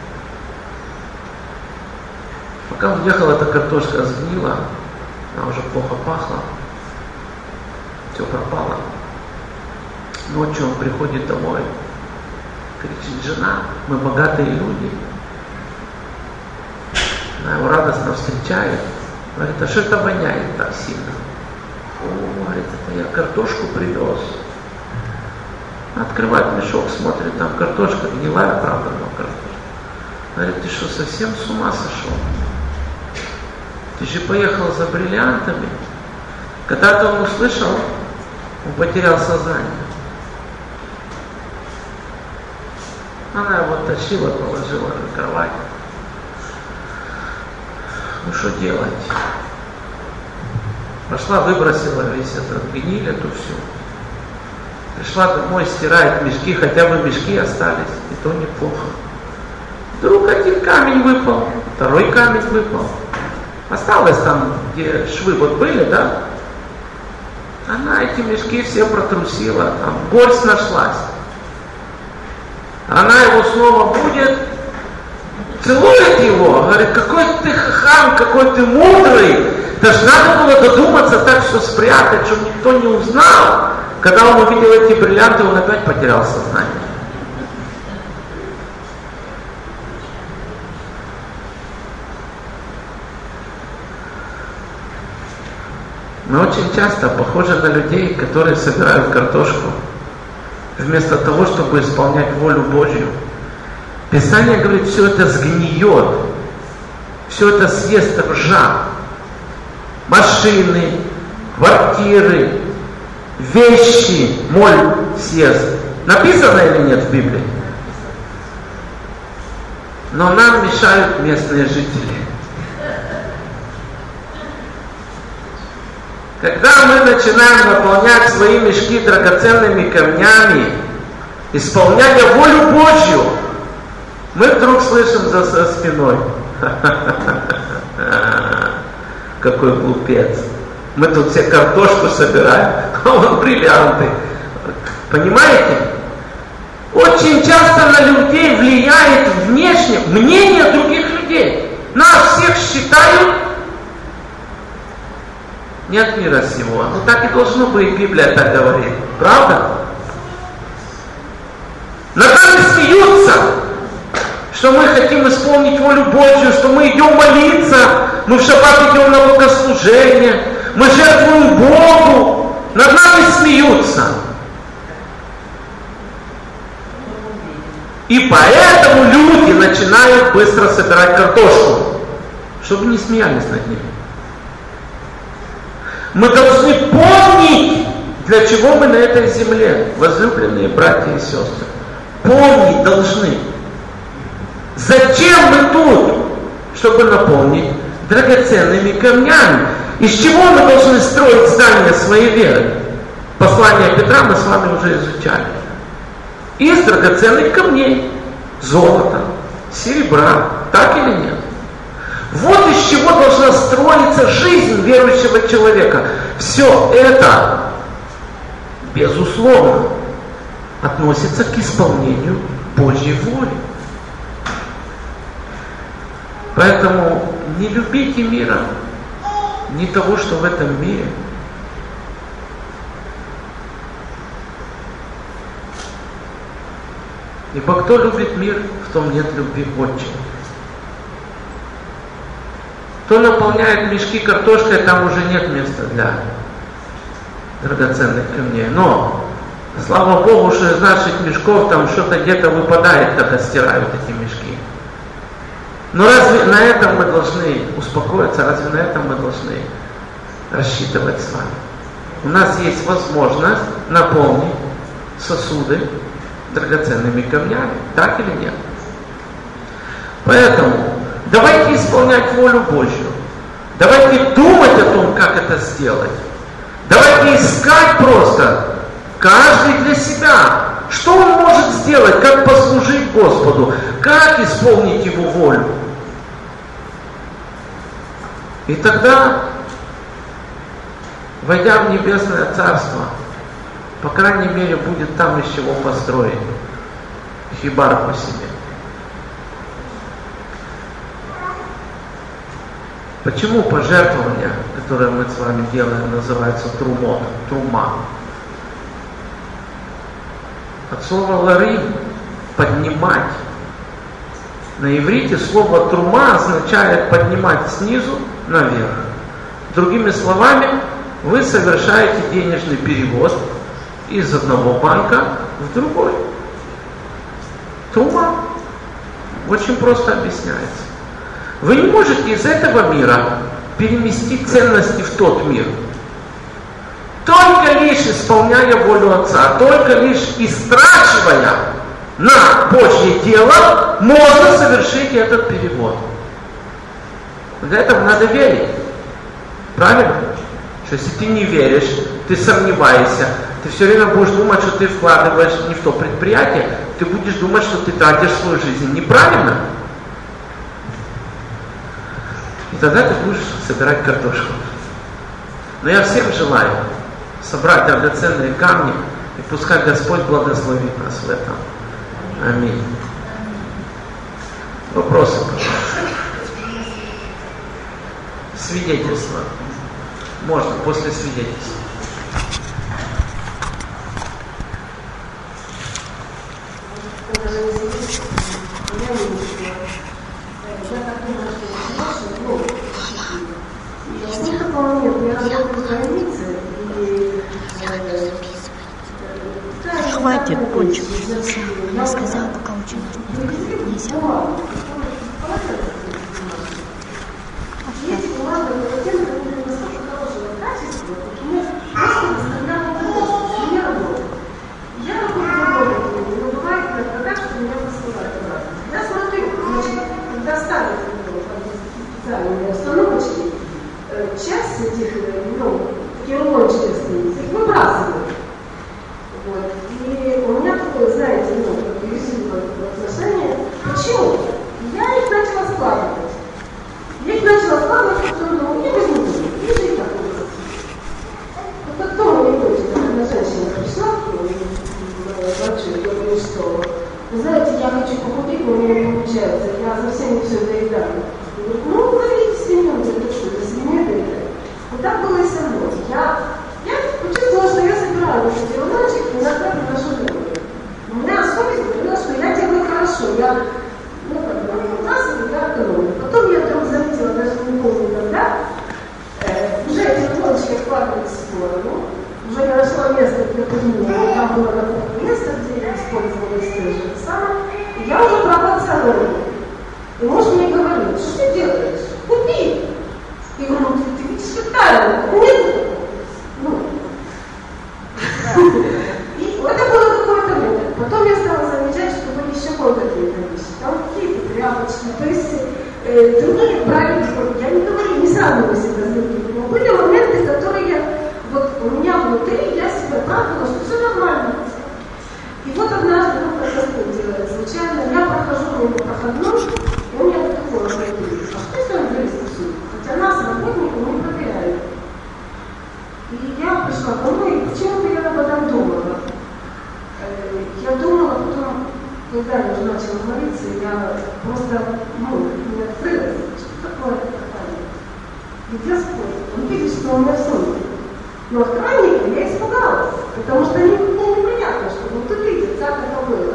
Пока он ехал, эта картошка сгнила, она уже плохо пахла, все пропало. Ночью он приходит домой, кричит, жена, мы богатые люди. Она его радостно встречает, говорит, а что это воняет так сильно? О, говорит, это я картошку привез. Открывает мешок, смотрит, там картошка гнилая, правда, но картошка. Говорит, ты что, совсем с ума сошел? Ты же поехал за бриллиантами. Когда-то он услышал, он потерял сознание. Она его оттащила, положила на кровать. Ну что делать? Пошла, выбросила весь этот гниль, эту всю. Пришла домой, стирает мешки, хотя бы мешки остались, и то неплохо. Вдруг один камень выпал, второй камень выпал. Осталось там, где швы вот были, да? Она эти мешки все протрусила, там горсть нашлась. Она его снова будет, целует его, говорит, какой ты хам, какой ты мудрый. Даже надо было додуматься так все спрятать, чтобы никто не узнал. Когда он увидел эти бриллианты, он опять потерял сознание. Мы очень часто похожи на людей, которые собирают картошку, вместо того, чтобы исполнять волю Божью. Писание говорит, все это сгниет, все это съест ржа. Машины, квартиры, вещи, моль съест. Написано или нет в Библии? Но нам мешают местные жители. Когда мы начинаем наполнять свои мешки драгоценными камнями, исполняя волю Божью, мы вдруг слышим за, за спиной. Какой глупец. Мы тут все картошку собираем, а он бриллианты. Понимаете? Очень часто на людей влияет внешне мнение других людей. Нас всех считают не от мира сего. Ну так и должно быть, Библия так говорит. Правда? Над нами смеются, что мы хотим исполнить волю Божью, что мы идем молиться, мы в шаббат идем на богослужение, мы жертвуем Богу. Над нами смеются. И поэтому люди начинают быстро собирать картошку, чтобы не смеялись над ними. Мы должны помнить, для чего мы на этой земле, возлюбленные братья и сестры. Помнить должны. Зачем мы тут? Чтобы наполнить драгоценными камнями. Из чего мы должны строить здание своей веры? Послание Петра мы с вами уже изучали. Из драгоценных камней. Золота, серебра. Так или нет? Вот из чего должна строиться жизнь верующего человека. Все это, безусловно, относится к исполнению Божьей воли. Поэтому не любите мира, не того, что в этом мире. Ибо кто любит мир, в том нет любви к Отче. Кто наполняет мешки картошкой, там уже нет места для драгоценных камней. Но, слава Богу, что из наших мешков там что-то где-то выпадает, когда стирают эти мешки. Но разве на этом мы должны успокоиться, разве на этом мы должны рассчитывать с вами? У нас есть возможность наполнить сосуды драгоценными камнями, так или нет? Поэтому давайте исполнять волю Божью. Давайте думать о том, как это сделать. Давайте искать просто, каждый для себя, что он может сделать, как послужить Господу, как исполнить Его волю. И тогда, войдя в Небесное Царство, по крайней мере, будет там из чего построить хибарку себе. Почему пожертвования, которые мы с вами делаем, называются трумот, трума? От слова ларим – поднимать. На иврите слово трума означает поднимать снизу наверх. Другими словами, вы совершаете денежный перевод из одного банка в другой. Трума очень просто объясняется. Вы не можете из этого мира переместить ценности в тот мир. Только лишь исполняя волю Отца, только лишь истрачивая на Божье дело, можно совершить этот перевод. Для этого надо верить. Правильно? Что если ты не веришь, ты сомневаешься, ты все время будешь думать, что ты вкладываешь не в то предприятие, ты будешь думать, что ты тратишь свою жизнь неправильно. И тогда ты будешь собирать картошку. Но я всем желаю собрать драгоценные камни, и пускай Господь благословит нас в этом. Аминь. Вопросы, пожалуйста. Свидетельство. Можно после свидетельства. Хватит, кончил. Я сказала, пока очень нельзя. Часть этих, ну, такие рулончики остаются, их выбрасывают. Вот. И у меня такое, знаете, ну, как резиновое отношение. Почему? Я их начала складывать. Я их начала складывать, потому что, ну, я возьму, и жить так будет. Вот кто мне хочет, одна женщина пришла, врачу, говорит, что, вы знаете, я хочу похудеть, но у меня не получается, я совсем не все доедаю. Говорит, ну, говорите свинью, это что, это свинью доедать? Вот так было и со мной. Я, я почувствовала, что я собираю эти рулончики, иногда приношу домой. У меня совесть говорила, что я делаю хорошо, я, ну, как бы, не выбрасываю, я экономлю. Потом я вдруг заметила, даже не помню когда, э, уже эти рулончики откладывались в сторону, уже я нашла место для поднимания, там было на кухне место, где я использовала те же самое, и я уже брала целую. И муж мне говорит, что ты делаешь? Купи! И я говорю, ты, ты видишь, как правильно, нет? Ну. И это было какое-то время. Потом я стала замечать, что были еще какие-то вещи. Там какие-то тряпочки, то есть э, другие правильные, я не говорю, не сравниваю себя с другими, но были моменты, которые я, вот у меня внутри, я себя правила, что все нормально. И вот однажды, ну, как Господь делает случайно, я прохожу мимо проходной, и у меня такое говорит, а что если он пришла домой, и почему-то я об этом думала. Я думала, потом, когда я уже начала молиться, я просто, ну, не открылась, что такое откровение. Ведь Господь, Он видит, что у меня в сумке. Но откровение я испугалась, потому что мне неприятно, что вот тут видит, как это было.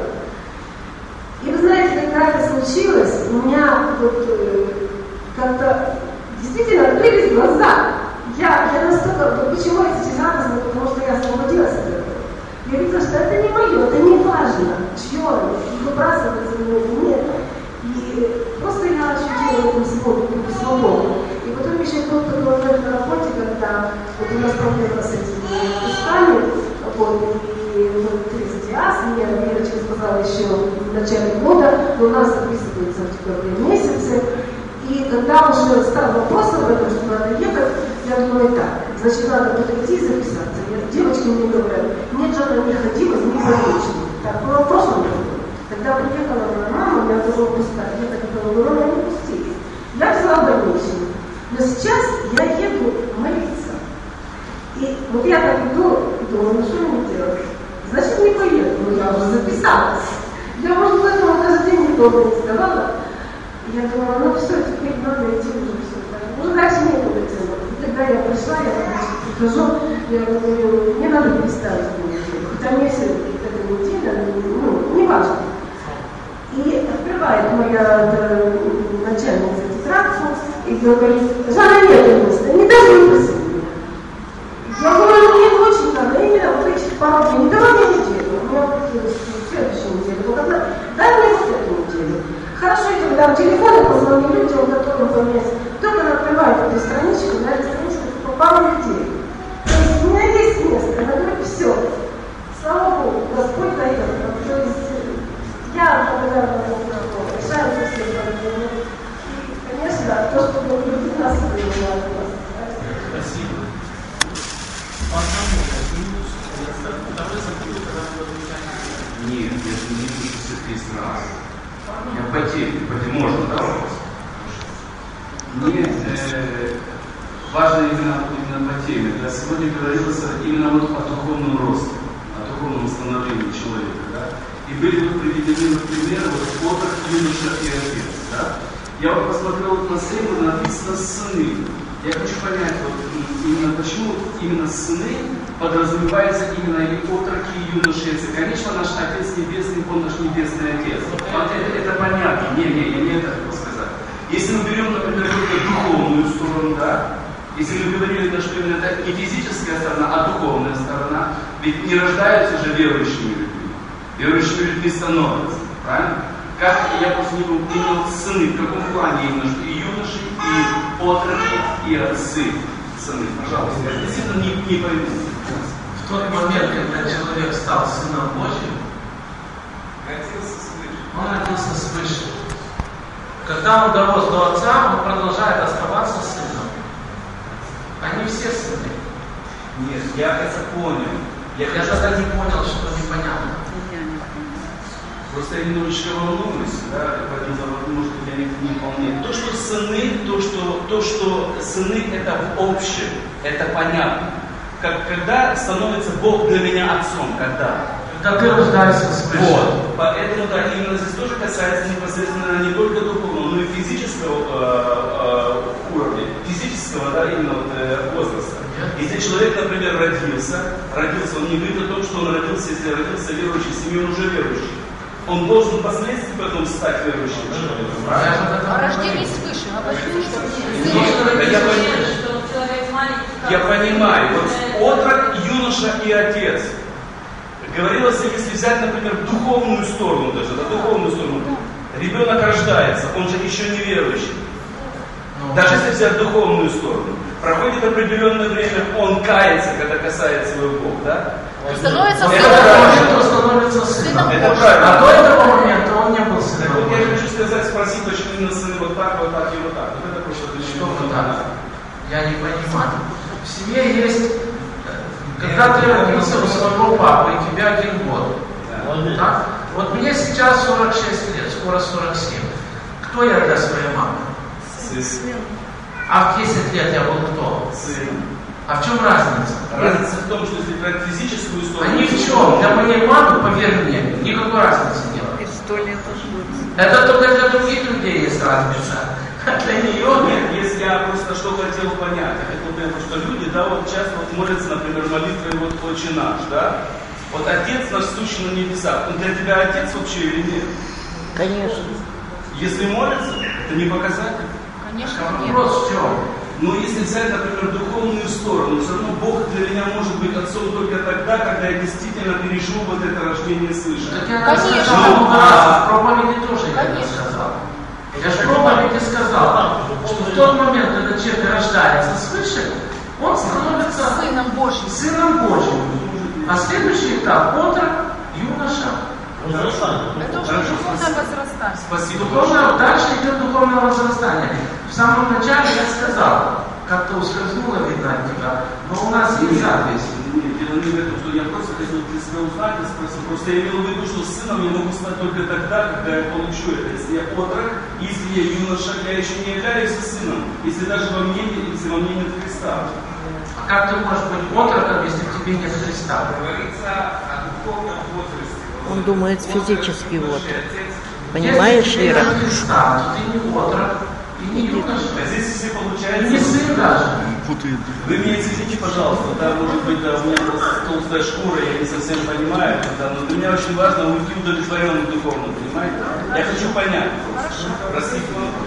И вы знаете, когда это случилось, у меня вот э, как-то действительно открылись глаза. Я, я настолько, вот почему я сейчас радостна, потому что я освободилась от этого. Я видела, что это не мое, это не важно, чье оно, выбрасывается в него, нет. И просто я ощутила эту свободу, свободу. И потом еще был такой момент на работе, когда вот у нас проблема с этими кусками, вот, и вот тридцать диаз, мне Верочка сказала еще в начале года, но у нас записываются в теплые месяцы. И когда уже стал вопрос об этом, что надо ехать, я думаю, так, значит, надо подойти и записаться. Я, девочки мне говорят, нет, Жанна, не ходи, возьми заручник. Так, было в прошлом году. Когда приехала моя мама, я думала, пускай, я так думала, мама, не пустить. Я взяла больничную. Но сейчас я еду молиться. И вот я так иду, и думаю, ну что мне делать? Значит, не поеду, но я уже записалась. Я, может, поэтому даже денег дома не сдавала. Я думала, ну все, теперь надо идти уже все. Ну, дальше не было тема. И тогда я пришла, я прихожу, я говорю, мне надо переставить неделю. Хотя мне все эта неделя, ну, не важно. И открывает моя да, начальница тетрадку и говорит, Жанна, нет места, не даже не просили меня. Я говорю, ну, мне очень надо, именно вот этих пару дней, не давай мне неделю. У меня хотелось в следующую неделю. Вот одна, дай мне вот эту неделю. Хорошо, я тебе дам телефон, я позвоню людям, готовым поменять. Только она открывает эту страничку, на эту страничку по пару людей. То есть у меня есть место, она говорит, все. Слава Богу, Господь дает. То есть я благодарна Богу, решаются все проблемы. И, конечно, то, что Бог любит нас, это не надо нас. Спасибо. Нет, я же не вижу все раз. Я потерян, потерян, можно, да, вопрос? Мне э, важно именно, именно по теме. Да, сегодня говорилось именно вот о духовном росте, о духовном становлении человека. Да? И были вот приведены вот примеры вот отрок, юноша и отец. Да? Я вот посмотрел вот на сцену, написано «сыны». Я хочу понять, вот, именно почему именно сыны подразумевается именно и отроки, и юноши, и отцы. Конечно, наш Отец Небесный, Он наш Небесный Отец. Вот это, это понятно. Не, не, я не это хотел сказать. Если мы берем, например, только духовную сторону, да, если мы говорим, что именно это не физическая сторона, а духовная сторона, ведь не рождаются же верующими людьми. Верующими людьми становятся, правильно? Как я просто не помню, именно сыны, в каком плане именно, что и юноши, и отроки, и отцы. Сыны, пожалуйста, я действительно не, не пойму. В тот момент, когда человек стал Сыном Божьим, он родился свыше. Когда он дорос до Отца, он продолжает оставаться сыном. Они все сыны. Нет, я это понял. Я, я тогда не понял, что непонятно. Просто я немножечко волнуюсь, да, поэтому, может быть, я не, не вполне. То, что сыны, то что, то, что сыны это в общем, это понятно. Как, когда становится Бог для меня отцом, когда? Когда ты рождаешься свыше. Вот. Поэтому, да, именно здесь тоже касается непосредственно не только духовного, но и физического э, э, уровня, физического, да, именно вот, э, возраста. Если человек, например, родился, родился, он не говорит о том, что он родился, если родился верующий в семье, он уже верующий. Он должен впоследствии потом стать верующим человеком. Рождение свыше, а почему Я понимаю, вот отрок, юноша и отец. Говорилось, если взять, например, духовную сторону даже, да, духовную сторону, ребенок рождается, он же еще не верующий. Даже если взять духовную сторону, проходит определенное время, он кается, когда касается его Бог, да? Становится сыном. Это правильно. А до этого момента он не был сыном. Так вот я хочу сказать, спросить, почему именно сыны вот так, вот так и вот так. Вот это просто для что вот так? Я не понимаю. В семье есть, когда ты родился у своего папы, и тебе один год. Да. Так? Вот мне сейчас сорок шесть лет, скоро сорок семь. Кто я для своей мамы? Сын. А в десять лет я был кто? Сын. А в чем разница? Разница в том, что если брать физическую сторону... А ни в чем. Для моей мамы, поверь мне, никакой разницы нет. И сто лет будет. Это только для других людей есть разница. А для нее Нет, если я просто что хотел понять, я хотел понять, что люди, да, вот часто вот молятся, например, молитвой вот «Отче наш», да? Вот Отец наш сущий на небесах, он для тебя Отец вообще или нет? Конечно. Если молится, это не показатель. Конечно, нет. вопрос в чем? Но если взять, например, духовную сторону, все равно Бог для меня может быть Отцом только тогда, когда я действительно переживу вот это рождение свыше. Так я Конечно. сказал много раз, в проповеди тоже я это Конечно. сказал. Я же в проповеди сказал, что в тот момент, когда человек рождается свыше, он становится Сыном Божьим. Сыном Божьим. А следующий этап – отрок, юноша. Это уже духовное возрастание. Спасибо Духовное, большое. дальше идет духовное возрастание. В самом начале я сказал, как-то ускользнуло, видно, от тебя, но у нас есть запись. Нет, дело не в этом, что я просто хотел для себя узнать, я спросил, просто я имел в виду, что сыном я могу стать только тогда, когда я получу это. Если я отрок, если я юноша, я еще не являюсь сыном, если даже во мне, если во мне нет Христа. А как ты можешь быть отроком, если в тебе нет Христа? Говорится о духовном возрасте. Он думает физический вот. Понимаешь, если Ира? Если Христа, то ты не отрок, и не юноша. А здесь все И получается... не сын даже. Вы меня извините, пожалуйста, да, может быть, да, у меня просто толстая шкура, я не совсем понимаю, да, но для меня очень важно уйти удовлетворенным духовным, понимаете? Я хочу понять. Простите,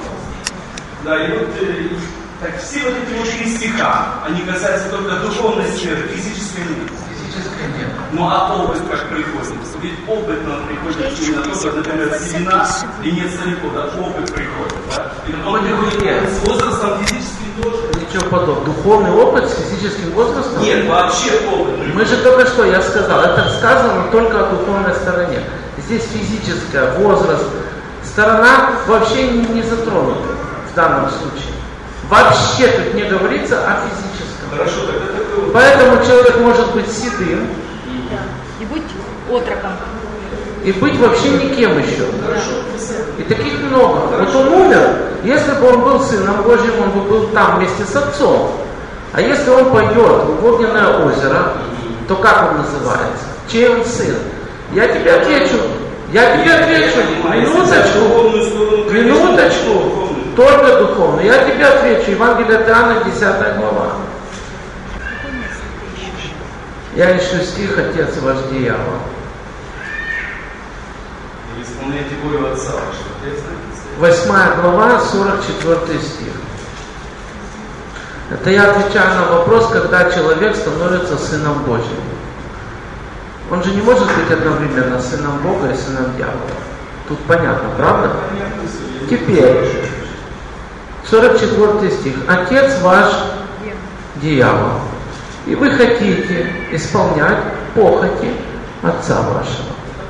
да, и вот, э, так, все вот эти вот три стиха, они касаются только духовной сферы, физической нет. Физической нет. Ну а опыт как приходит? Ведь опыт нам приходит именно то, например, семена и нет стариков, да, опыт приходит, да? И он приходит с возрастом физическим тоже. Ничего подобного. Духовный опыт с физическим возрастом? Нет, вообще опыт. Мы же только что, я сказал, это сказано только о духовной стороне. Здесь физическая, возраст, сторона вообще не, не затронута в данном случае. Вообще тут не говорится о физическом. Хорошо, тогда такой вот. Поэтому человек может быть седым И будь отроком. и быть вообще никем еще. И таких много. Вот он умер, если бы он был Сыном Божьим, он бы был там вместе с Отцом. А если он пойдет в огненное озеро, то как он называется? Чей он сын? Я тебе отвечу. Я тебе отвечу. Минуточку. Минуточку. Только духовно. Я тебе отвечу. Евангелие от Иоанна, десятая глава. Я ищу стих «Отец ваш дьявол». Вы исполняете волю Отца вашего. Восьмая глава, сорок четвёртый стих. Это я отвечаю на вопрос, когда человек становится Сыном Божьим. Он же не может быть одновременно Сыном Бога и Сыном Дьявола. Тут понятно, правда? Теперь, сорок четвёртый стих. Отец ваш дьявол. И вы хотите исполнять похоти Отца вашего.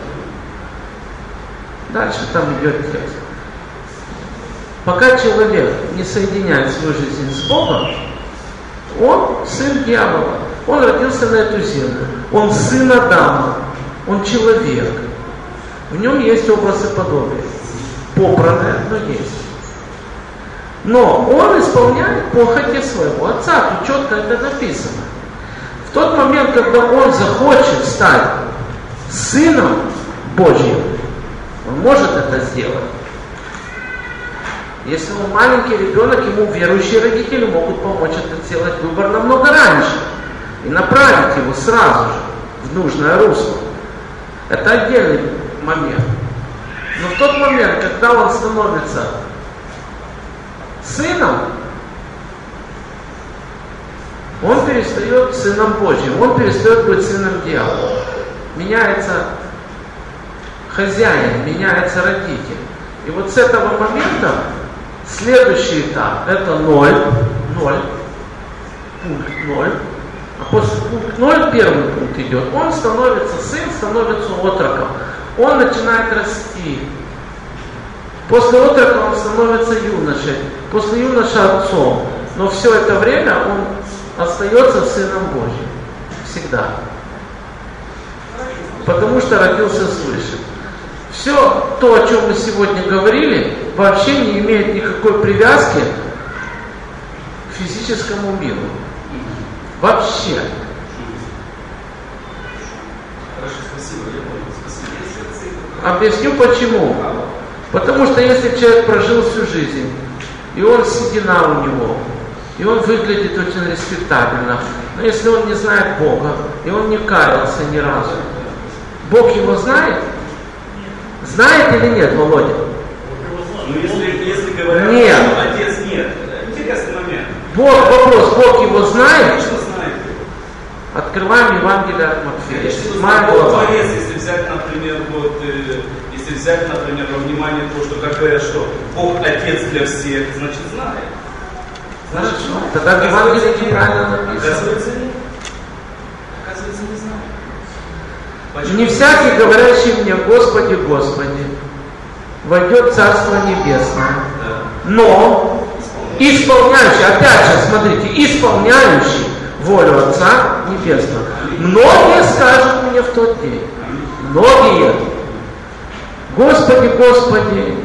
Дальше там идет текст. Пока человек не соединяет свою жизнь с Богом, он сын дьявола. Он родился на эту землю. Он сын Адама. Он человек. В нем есть образ и подобие. Попранное, но есть. Но он исполняет похоти своего отца. Тут четко это написано. В тот момент, когда он захочет стать сыном Божьим, он может это сделать. Если он маленький ребенок, ему верующие родители могут помочь это сделать выбор намного раньше и направить его сразу же в нужное русло. Это отдельный момент. Но в тот момент, когда он становится сыном, он перестает сыном Божьим, он перестает быть сыном дьявола. Меняется хозяин, меняется родитель. И вот с этого момента следующий этап это ноль, ноль, пункт ноль. А после пункта ноль первый пункт идет. Он становится сын, становится отроком. Он начинает расти. После отрока он становится юношей. После юноша отцом. Но все это время он остается сыном Божьим. Всегда. Потому что родился свыше. Все то, о чем мы сегодня говорили, вообще не имеет никакой привязки к физическому миру. Вообще. Хорошо, спасибо, я понял. Спасибо. Объясню почему. Потому что если человек прожил всю жизнь, и он седина у него, и он выглядит очень респектабельно, но если он не знает Бога, и он не каялся ни разу, Бог его знает? Знает или нет, Володя? Ну, если, если говорят, нет. что отец нет, интересный момент. Бог, вопрос, Бог его знает? Конечно, знает. Открываем Евангелие от Матфея. Конечно, Седьмая Бог глава. Творец, если взять, например, вот, э, если взять, например, во внимание то, что как говорят, что Бог Отец для всех, значит знает. Значит, Хорошо. знает. Тогда в Евангелии неправильно написано. Оказывается, нет. Оказывается, не знает. Почему? Не всякий, говорящий мне, Господи, Господи, войдет в Царство Небесное, Да. но исполняющий, опять же, смотрите, исполняющий волю Отца Небесного. Многие скажут мне в тот день, многие, Господи, Господи,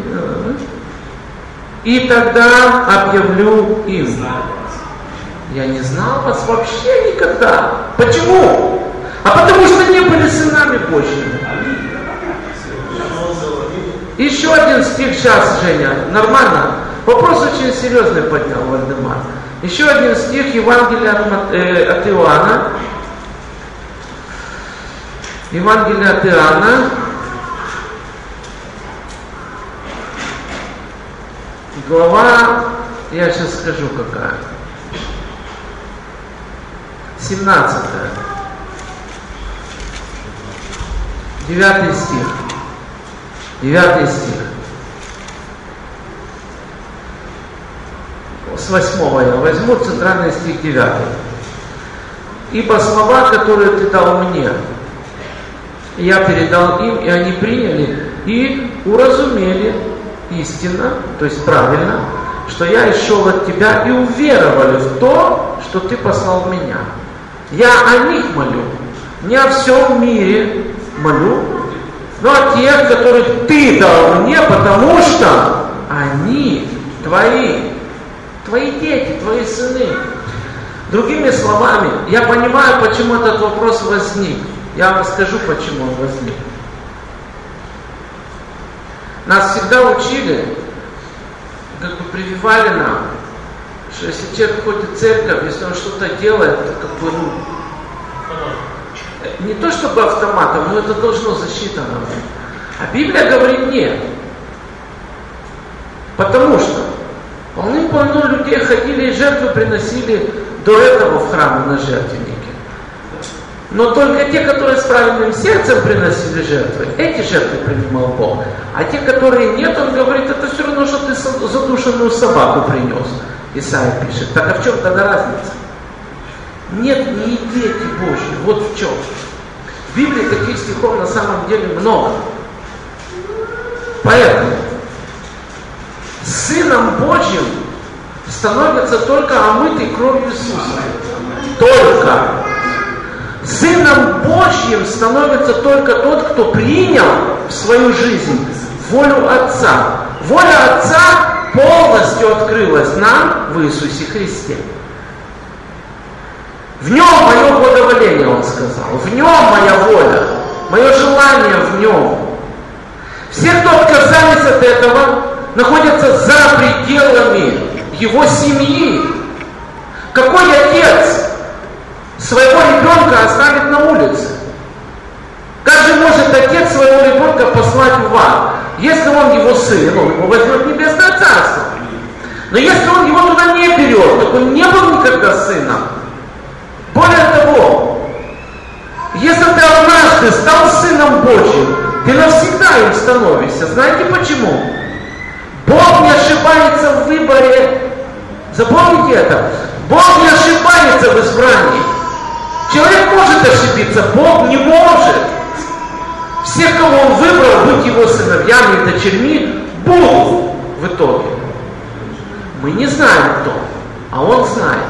и тогда объявлю им: я не знал вас вообще никогда. Почему? А потому что не были сынами Божьими. Еще один стих сейчас, Женя, нормально? Вопрос очень серьезный поднял Вальдемар. Еще один стих Евангелия от, Мат... э, от Иоанна. Евангелие от Иоанна. Глава, я сейчас скажу какая. семнадцатая. Девятый стих. Девятый стих. С восьмого я возьму, центральный стих девятый. Ибо слова, которые ты дал мне, я передал им, и они приняли и уразумели истинно, то есть правильно, что я исшел от тебя, и уверовали в то, что ты послал меня. Я о них молю, не о всем мире молю, но о тех, которых ты дал мне, потому что они твои, твои дети, твои сыны. Другими словами, я понимаю, почему этот вопрос возник. Я вам скажу, почему он возник. Нас всегда учили, как бы прививали нам, что если человек ходит в церковь, если он что-то делает, то как бы, ну, не то чтобы автоматом, но это должно засчитано быть. А Библия говорит нет. Потому что полным-полно людей ходили и жертвы приносили до этого в храмы на жертвеннике. Но только те, которые с правильным сердцем приносили жертвы, эти жертвы принимал Бог. А те, которые нет, он говорит, это все равно, что ты задушенную собаку принес. Исайя пишет. Так а в чем тогда разница? Нет, не дети Божьи. Вот в чем. В Библии таких стихов на самом деле много. Поэтому Сыном Божьим становится только омытый кровью Иисуса. Только. Сыном Божьим становится только тот, кто принял в свою жизнь волю Отца. Воля Отца полностью открылась нам в Иисусе Христе. В нем мое благоволение, он сказал. В нем моя воля, мое желание в нем. Все, кто отказались от этого, находятся за пределами его семьи. Какой отец своего ребенка оставит на улице? Как же может отец своего ребенка послать в ад, если он его сын, он его возьмет в небесное царство? Но если он его туда не берет, так он не был никогда сыном. Более того, если ты однажды стал сыном Божьим, ты навсегда им становишься. Знаете почему? Бог не ошибается в выборе. Запомните это. Бог не ошибается в избрании. Человек может ошибиться, Бог не может. Всех, кого Он выбрал, быть Его сыновьями и дочерьми, будут в итоге. Мы не знаем кто, а Он знает.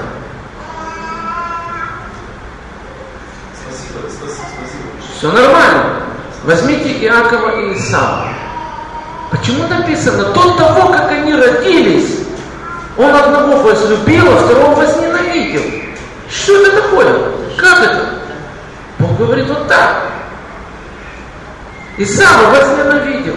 Спасибо, спасибо, спасибо. Все нормально. Возьмите Иакова и Исава. Почему написано, до того, как они родились, он одного возлюбил, а второго возненавидел? Что это такое? Как это? Бог говорит вот так. И сам возненавидел.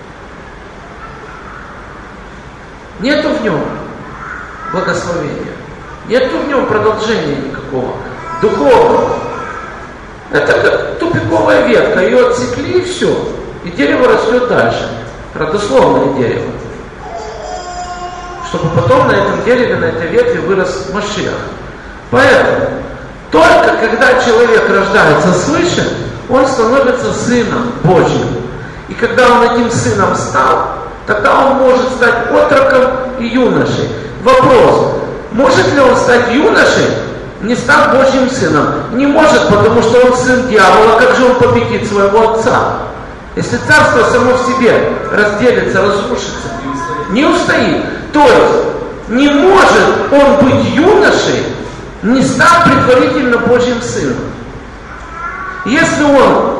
Нету в нем благословения. Нету в нем продолжения никакого. Духовного. Это как тупиковая ветка. Ее отсекли и все. И дерево растет дальше. Родословное дерево. Чтобы потом на этом дереве, на этой ветви вырос Машиах. Поэтому только когда человек рождается свыше, он становится сыном Божьим. И когда он этим сыном стал, тогда он может стать отроком и юношей. Вопрос, может ли он стать юношей, не став Божьим сыном? Не может, потому что он сын дьявола. Как же он победит своего отца? Если царство само в себе разделится, разрушится, не устоит. То есть, не может он быть юношей, не став предварительно Божьим сыном. Если он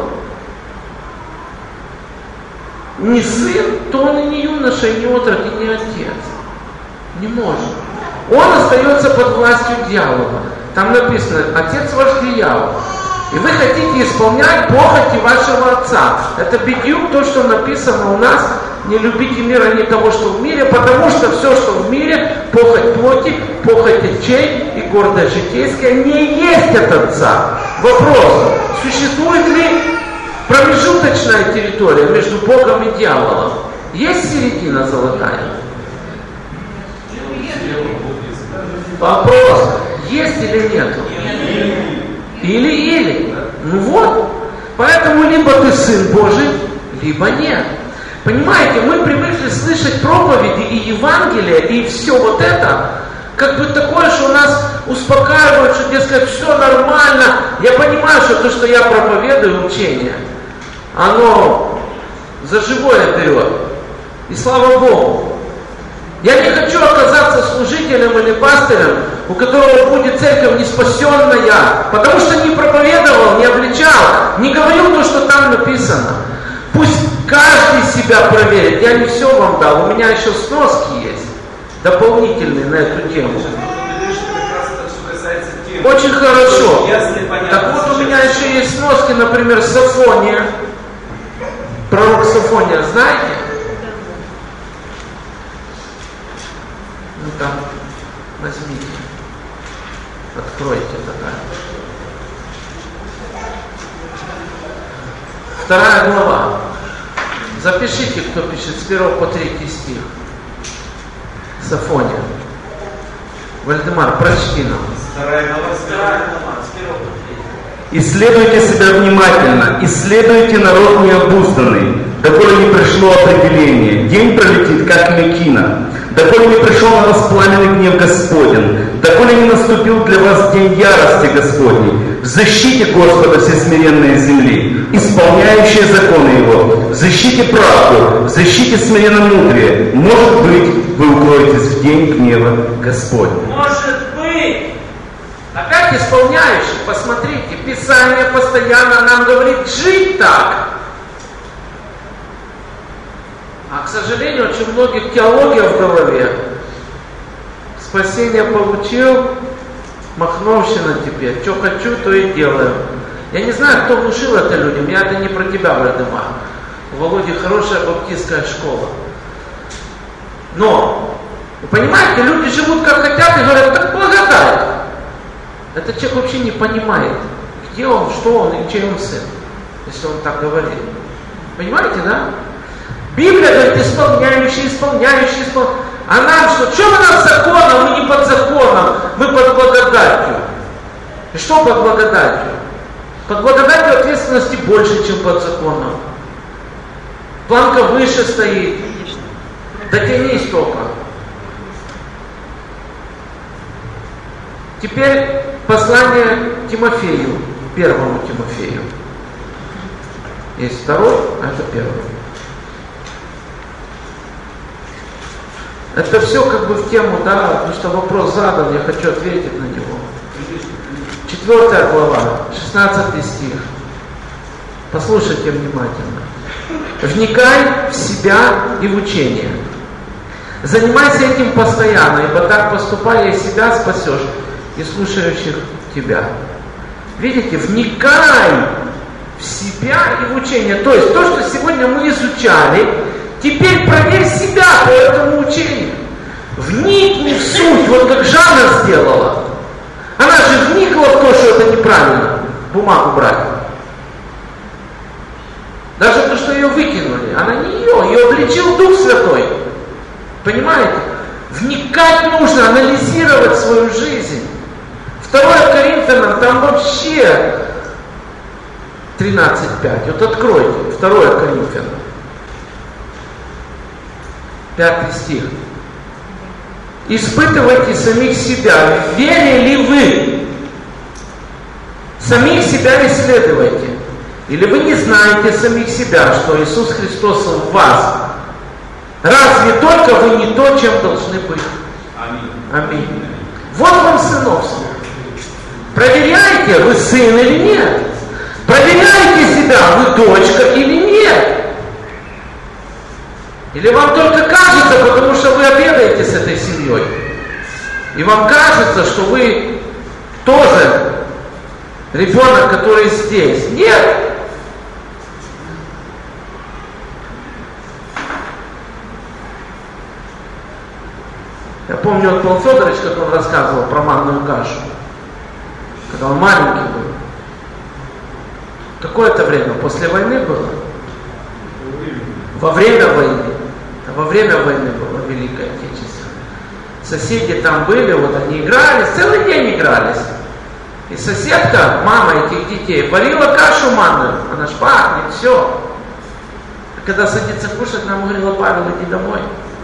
не сын, то он и не юноша, и не отрок, и не отец. Не может. Он остается под властью дьявола. Там написано, отец ваш дьявол. И вы хотите исполнять похоти вашего отца. Это бедюк, то, что написано у нас. Не любите мира, не того, что в мире, потому что все, что в мире, похоть плоти, похоть очей и гордость житейская, не есть от Отца. Вопрос, существует ли промежуточная территория между Богом и дьяволом? Есть середина золотая? Вопрос, есть или нет? Или-или. Ну вот. Поэтому либо ты сын Божий, либо нет. Понимаете, мы привыкли слышать проповеди и Евангелие, и все вот это, как бы такое, что нас успокаивают, что, дескать, все нормально. Я понимаю, что то, что я проповедую, учение, оно за живое берет. И слава Богу. Я не хочу оказаться служителем или пастырем, у которого будет церковь не спасенная, потому что не проповедовал, не обличал, не говорил то, что там написано. Пусть каждый себя проверит. Я не все вам дал, у меня еще сноски есть, дополнительные на эту тему. Очень хорошо. Так вот, у меня еще есть сноски, например, Софония. Пророк Софония, знаете? Ну там, возьмите, откройте тогда. Вторая глава. Запишите, кто пишет с первого по третий стих. Софония. Вальдемар, прочти нам. Вторая глава, вторая глава, с первого по третий. Исследуйте себя внимательно, исследуйте народ необузданный, доколе не пришло определение. День пролетит, как мекина. Доколе не пришел на вас пламенный гнев Господень, доколе не наступил для вас день ярости Господней, взыщите Господа все смиренные земли, исполняющие законы Его, взыщите правду, взыщите смиренно-мудрее. Может быть, вы укроетесь в день гнева Господня. Может быть. Опять исполняющий, посмотрите, Писание постоянно нам говорит жить так. А, к сожалению, очень многих теология в голове. Спасение получил, махновщина теперь. Что хочу, то и делаю. Я не знаю, кто внушил это людям. Я это не про тебя, Вальдемар. У Володи хорошая баптистская школа. Но, вы понимаете, люди живут как хотят и говорят, так благодать. Этот человек вообще не понимает, где он, что он и чей он сын, если он так говорит. Понимаете, да? Библия говорит, исполняющий, исполняющий, исполняющий. А нам что? Что мы нам законом? Мы не под законом, мы под благодатью. И что под благодатью? Под благодатью ответственности больше, чем под законом. Планка выше стоит. Дотянись только. Теперь послание Тимофею, первому Тимофею. Есть второй, а это первый. Это все как бы в тему, да, потому что вопрос задан, я хочу ответить на него. Четвертая глава, шестнадцатый стих. Послушайте внимательно. Вникай в себя и в учение. Занимайся этим постоянно, ибо так поступая, и себя спасешь, и слушающих тебя. Видите, вникай в себя и в учение. То есть то, что сегодня мы изучали, теперь проверь себя по этому учению. Вникни в суть, вот как Жанна сделала. Она же вникла в то, что это неправильно, бумагу брать. Даже то, что ее выкинули, она не ее, ее обличил Дух Святой. Понимаете? Вникать нужно, анализировать свою жизнь. Второе Коринфянам, там вообще тринадцать пять. Вот откройте, второе Коринфянам. Пятый стих. Испытывайте самих себя, в вере ли вы? Самих себя исследуйте. Или вы не знаете самих себя, что Иисус Христос в вас? Разве только вы не то, чем должны быть? Аминь. Аминь. Вот вам сыновство. Проверяйте, вы сын или нет. Проверяйте себя, вы дочка или нет. Или вам только кажется, потому что вы обедаете с этой семьей. И вам кажется, что вы тоже ребенок, который здесь. Нет. Я помню, вот Павел Федорович, как он рассказывал про манную кашу, когда он маленький был. Какое-то время после войны было? Во время войны. Во время войны было Великое Отечественное. Соседи там были, вот они игрались, целый день игрались. И соседка, мама этих детей, варила кашу манную. Она ж пахнет, все. А когда садится кушать, нам говорила: Павел, иди домой.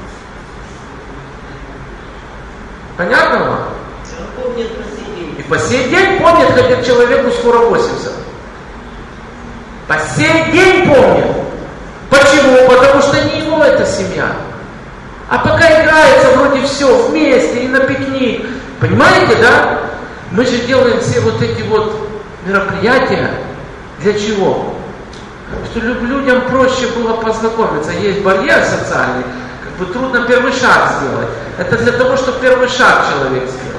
Понятно вам? И по сей день помнит, хотя человеку скоро восемьдесят. По сей день помнит. Почему? Потому что не его эта семья. А пока играется вроде все вместе и на пикник. Понимаете, да? Мы же делаем все вот эти вот мероприятия. Для чего? Чтобы людям проще было познакомиться. Есть барьер социальный. Как бы трудно первый шаг сделать. Это для того, чтобы первый шаг человек сделал.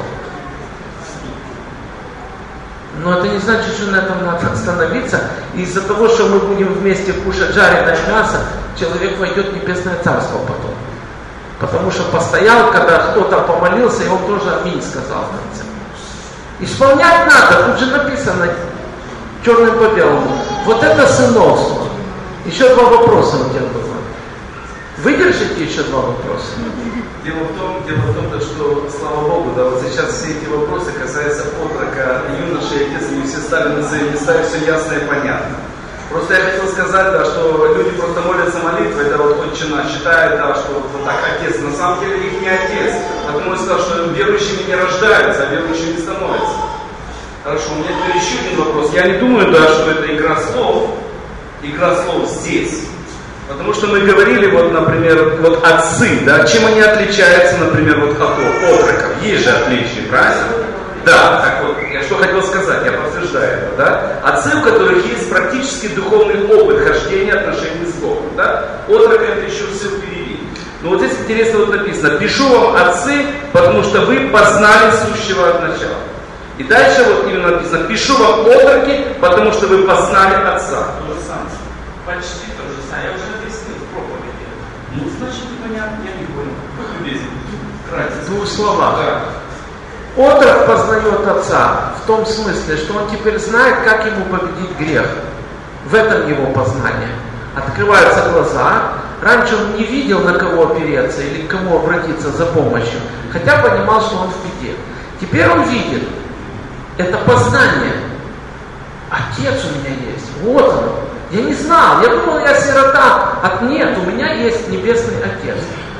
Но это не значит, что на этом надо остановиться. И из-за того, что мы будем вместе кушать жареное мясо, человек войдет в небесное царство потом. Потому что постоял, когда кто-то помолился, и он тоже аминь сказал в конце. Исполнять надо, тут же написано черным по белому. Вот это сыновство. Еще два вопроса у тебя было. Выдержите еще два вопроса? Дело в том, дело в том, что, слава Богу, да, вот сейчас все эти вопросы касаются отрока, юноши, отец, они все стали на свои места, и все ясно и понятно. Просто я хотел сказать, да, что люди просто молятся молитвой, да, вот Отче наш, считают, да, что вот так отец, на самом деле их не отец. Потому он сказал, что верующими не рождаются, а верующими становятся. Хорошо, у меня теперь еще один вопрос. Я не думаю, да, что это игра слов, игра слов здесь. Потому что мы говорили, вот, например, вот отцы, да, чем они отличаются, например, вот от отроков? Есть же отличия, правильно? Да, так вот, я что хотел сказать, я подтверждаю это, да? Отцы, у которых есть практически духовный опыт хождения отношений с Богом, да? Отрокам это еще все впереди. Но вот здесь интересно вот написано: пишу вам, отцы, потому что вы познали сущего от начала. И дальше вот именно написано: пишу вам, отроки, потому что вы познали отца. То же самое. Почти то же самое. Я уже объяснил в проповеди. Ну, значит, непонятно, я не понял. Как любезен. В двух словах. Да. Отрок познает отца в том смысле, что он теперь знает, как ему победить грех. В этом его познание. Открываются глаза. Раньше он не видел, на кого опереться или к кому обратиться за помощью, хотя понимал, что он в беде. Теперь он видит. Это познание. Отец у меня есть. Вот он. Я не знал. Я думал, я сирота. А нет, у меня есть небесный Отец.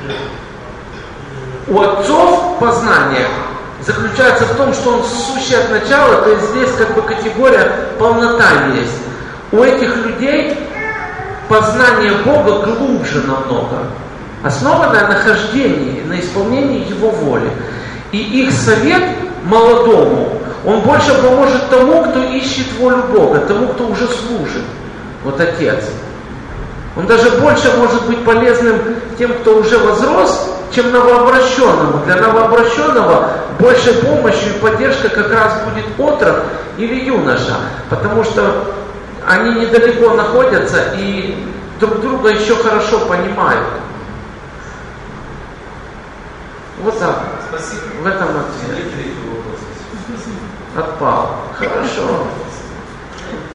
У отцов познание заключается в том, что он сущий от начала, то есть здесь как бы категория полнота есть. У этих людей познание Бога глубже намного, основанное на хождении, на исполнении Его воли. И их совет молодому, он больше поможет тому, кто ищет волю Бога, тому, кто уже служит. Вот Отец. Он даже больше может быть полезным тем, кто уже возрос чем новообращенному. Для новообращенного большей помощью и поддержкой как раз будет отрок или юноша, потому что они недалеко находятся и друг друга еще хорошо понимают. Вот так. Спасибо. В этом ответ. Третий вопрос. Отпал. Хорошо.